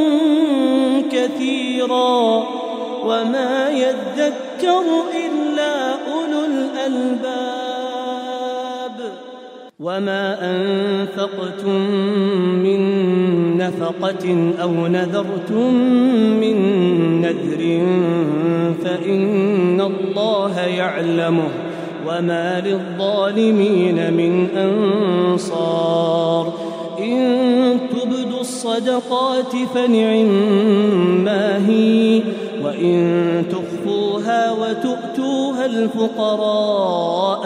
كثيرا وما يذكر إلا أولو الألباب. وما أنفقتم من نفقة أو نذرتم من نذر فإن الله يعلمه وما للظالمين من أنصار. إن تبدوا الصدقات فنعما هي وإن تخفوها وتؤتوها الفقراء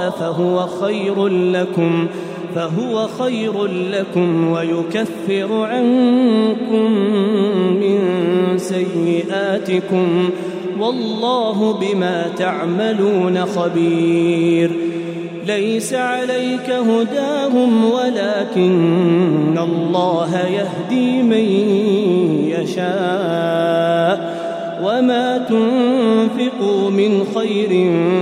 فهو خير لكم ويكفر عنكم من سيئاتكم والله بما تعملون خبير. ليس عليك هداهم ولكن الله يهدي من يشاء وما تنفقوا من خير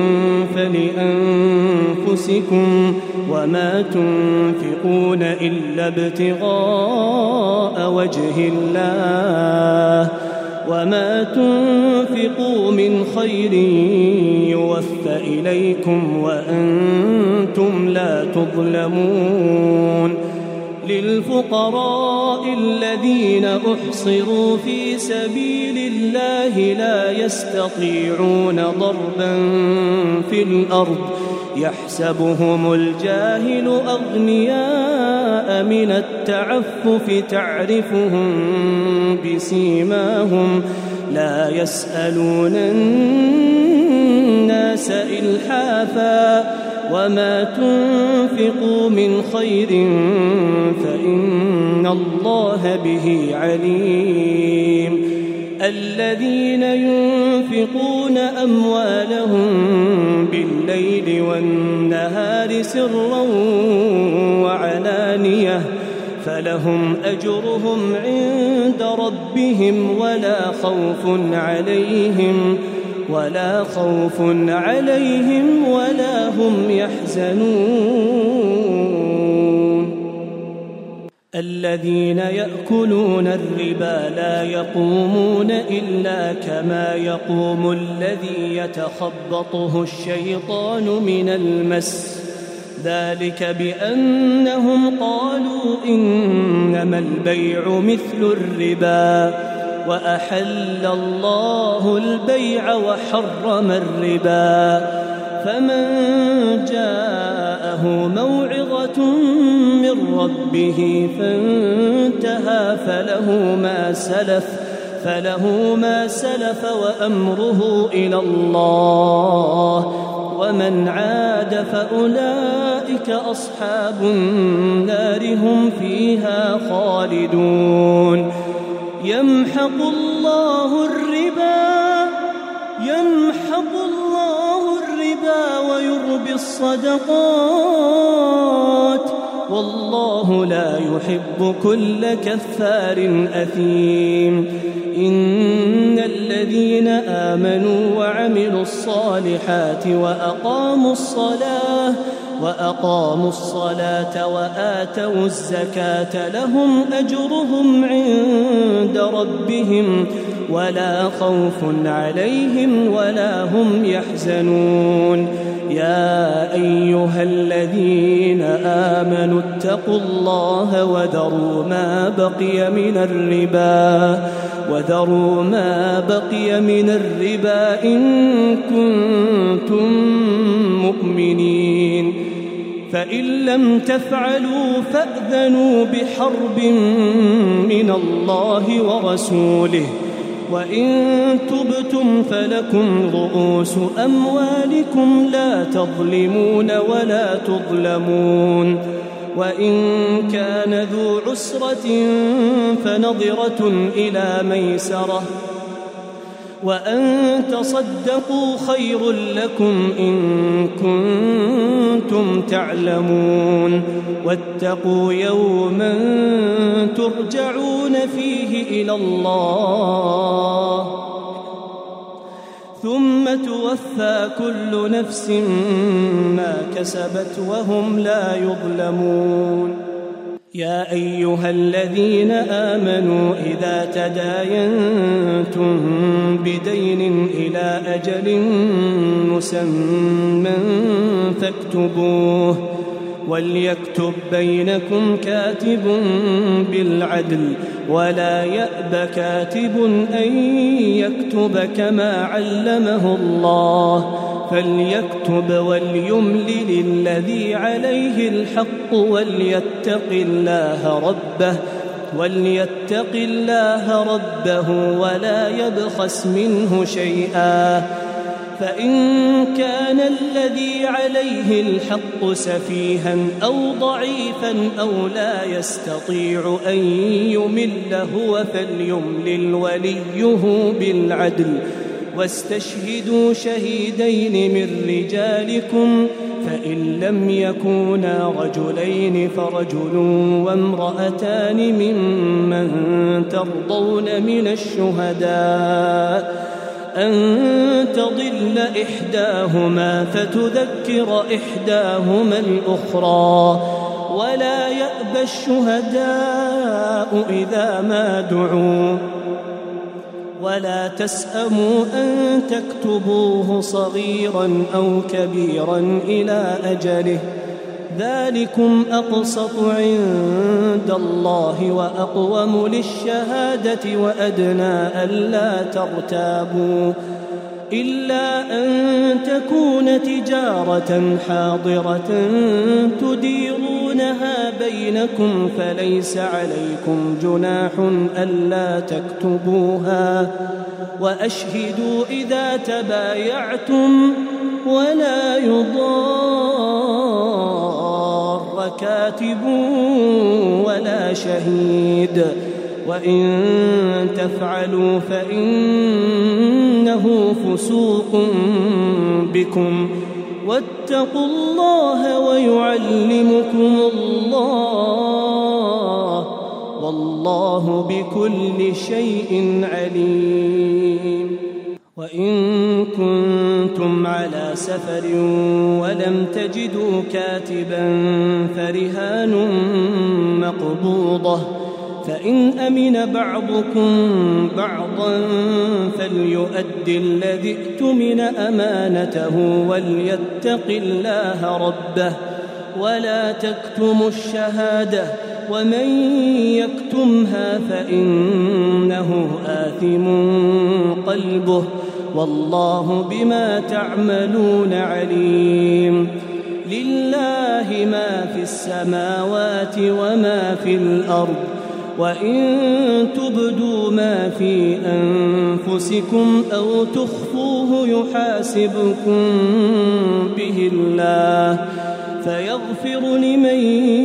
فلأنفسكم وما تنفقون إلا ابتغاء وجه الله وما تنفقوا من خير يوفى إليكم وأنتم لا تظلمون. للفقراء الذين أحصروا في سبيل الله لا يستطيعون ضربا في الأرض يحسبهم الجاهل أغنياء من التعفف تعرفهم بسيماهم لا يسألون الناس إلحافا وما تنفقوا من خير فإن الله به عليم. الذين ينفقون أموالهم بالليل والنهار سرا وعلانية فلهم أجرهم عند ربهم ولا خوف عليهم ولا هم يحزنون. الذين يأكلون الربا لا يقومون إلا كما يقوم الذي يتخبطه الشيطان من المس ذلك بأنهم قالوا إنما البيع مثل الربا وأحل الله البيع وحرم الربا فمن جاءه موعظة من ربه فانتهى فله ما سلف وأمره إلى الله ومن عاد فأولئك أصحاب النار هم فيها خالدون. يمحق الله الربا ويربي الصدقات والله لا يحب كل كفار أثيم. إن الذين آمنوا وعملوا الصالحات وأقاموا الصلاة وآتوا الزكاة لهم أجرهم عند ربهم ولا خوف عليهم ولا هم يحزنون. يا أيها الذين آمنوا اتقوا الله وذروا ما بقي من الربا إن كنتم مؤمنين فإن لم تفعلوا فأذنوا بحرب من الله ورسوله وإن تبتم فلكم رؤوس أموالكم لا تظلمون ولا تظلمون. وإن كان ذو عسرة فنظرة إلى ميسرة وأن تصدقوا خير لكم إن كنتم تعلمون. واتقوا يوما ترجعون فيه إلى الله توفى كل نفس ما كسبت وهم لا يظلمون. يا أيها الذين آمنوا إذا تداينتم بدين إلى أجل مسمى فاكتبوه، وليكتب بينكم كاتب بالعدل، ولا يأب كاتب أن يكتب كما علمه الله، فليكتب وليملل الذي عليه الحق وليتق الله ربه ولا يبخس منه شيئا، فإن كان الذي عليه الحق سفيها أو ضعيفا أو لا يستطيع أن يمل هو فليملل وليه بالعدل، واستشهدوا شهيدين من رجالكم، فإن لم يكونا رجلين فرجل وامرأتان ممن ترضون من الشهداء أن تضل إحداهما فتذكر إحداهما الأخرى، ولا يأبى الشهداء إذا ما دعوا، ولا تسأموا أن تكتبوه صغيرا أو كبيرا إلى أجله، ذلكم أقسط عند الله وأقوم للشهادة وأدنى ألا ترتابوا، إلا أن تكون تجارة حاضرة تديرونها بينكم فليس عليكم جناح ألا تكتبوها، وأشهدوا إذا تبايعتم، ولا يضار كاتب ولا شهيد، وإن تفعلوا فإنه فسوق بكم، واتقوا الله ويعلمكم الله، والله بكل شيء عليم. وإن كنتم على سفر ولم تجدوا كاتبا فرهان مقبوضة، فإن أمن بعضكم بعضا فليؤدي الذي اؤتمن أمانته وليتق الله ربه، ولا تكتموا الشهادة، ومن يكتمها فإنه آثم قلبه، والله بما تعملون عليم. لله ما في السماوات وما في الأرض، وإن تبدوا ما في أنفسكم أو تخفوه يحاسبكم به الله، فيغفر لمن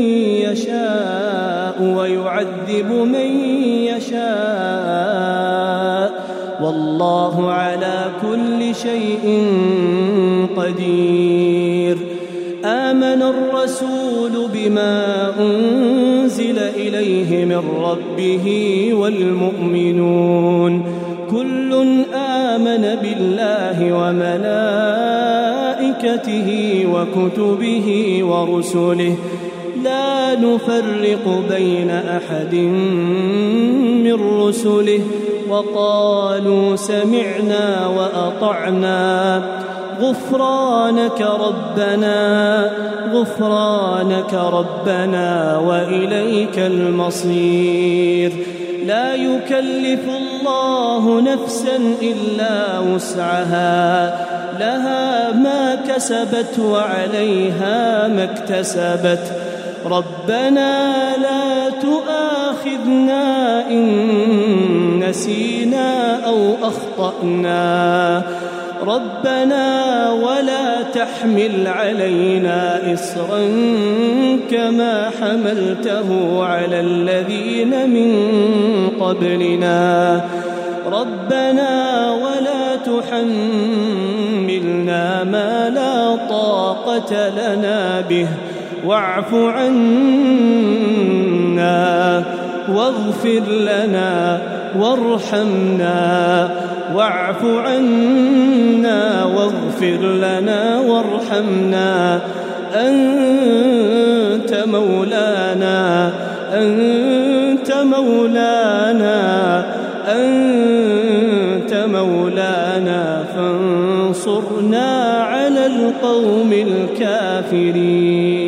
يشاء ويعذب من يشاء، والله على كل شيء قدير. آمن الرسول بما أنزل إليه من ربه والمؤمنون كل آمن بالله وملائكته وكتبه ورسله لا نفرق بين أحد من رسله، وقالوا سمعنا وأطعنا غفرانك ربنا وإليك المصير. لا يكلف الله نفسا إلا وسعها، لها ما كسبت وعليها ما اكتسبت. ربنا لا تؤاخذنا إن نسينا أو أخطأنا، ربنا ولا تحمل علينا إصرا كما حملته على الذين من قبلنا، ربنا ولا تحملنا ما لا طاقة لنا به، واعف عنا واغفر لنا وارحمنا واعف عنا واغفر لنا وارحمنا أنت مولانا فانصرنا على القوم الكافرين.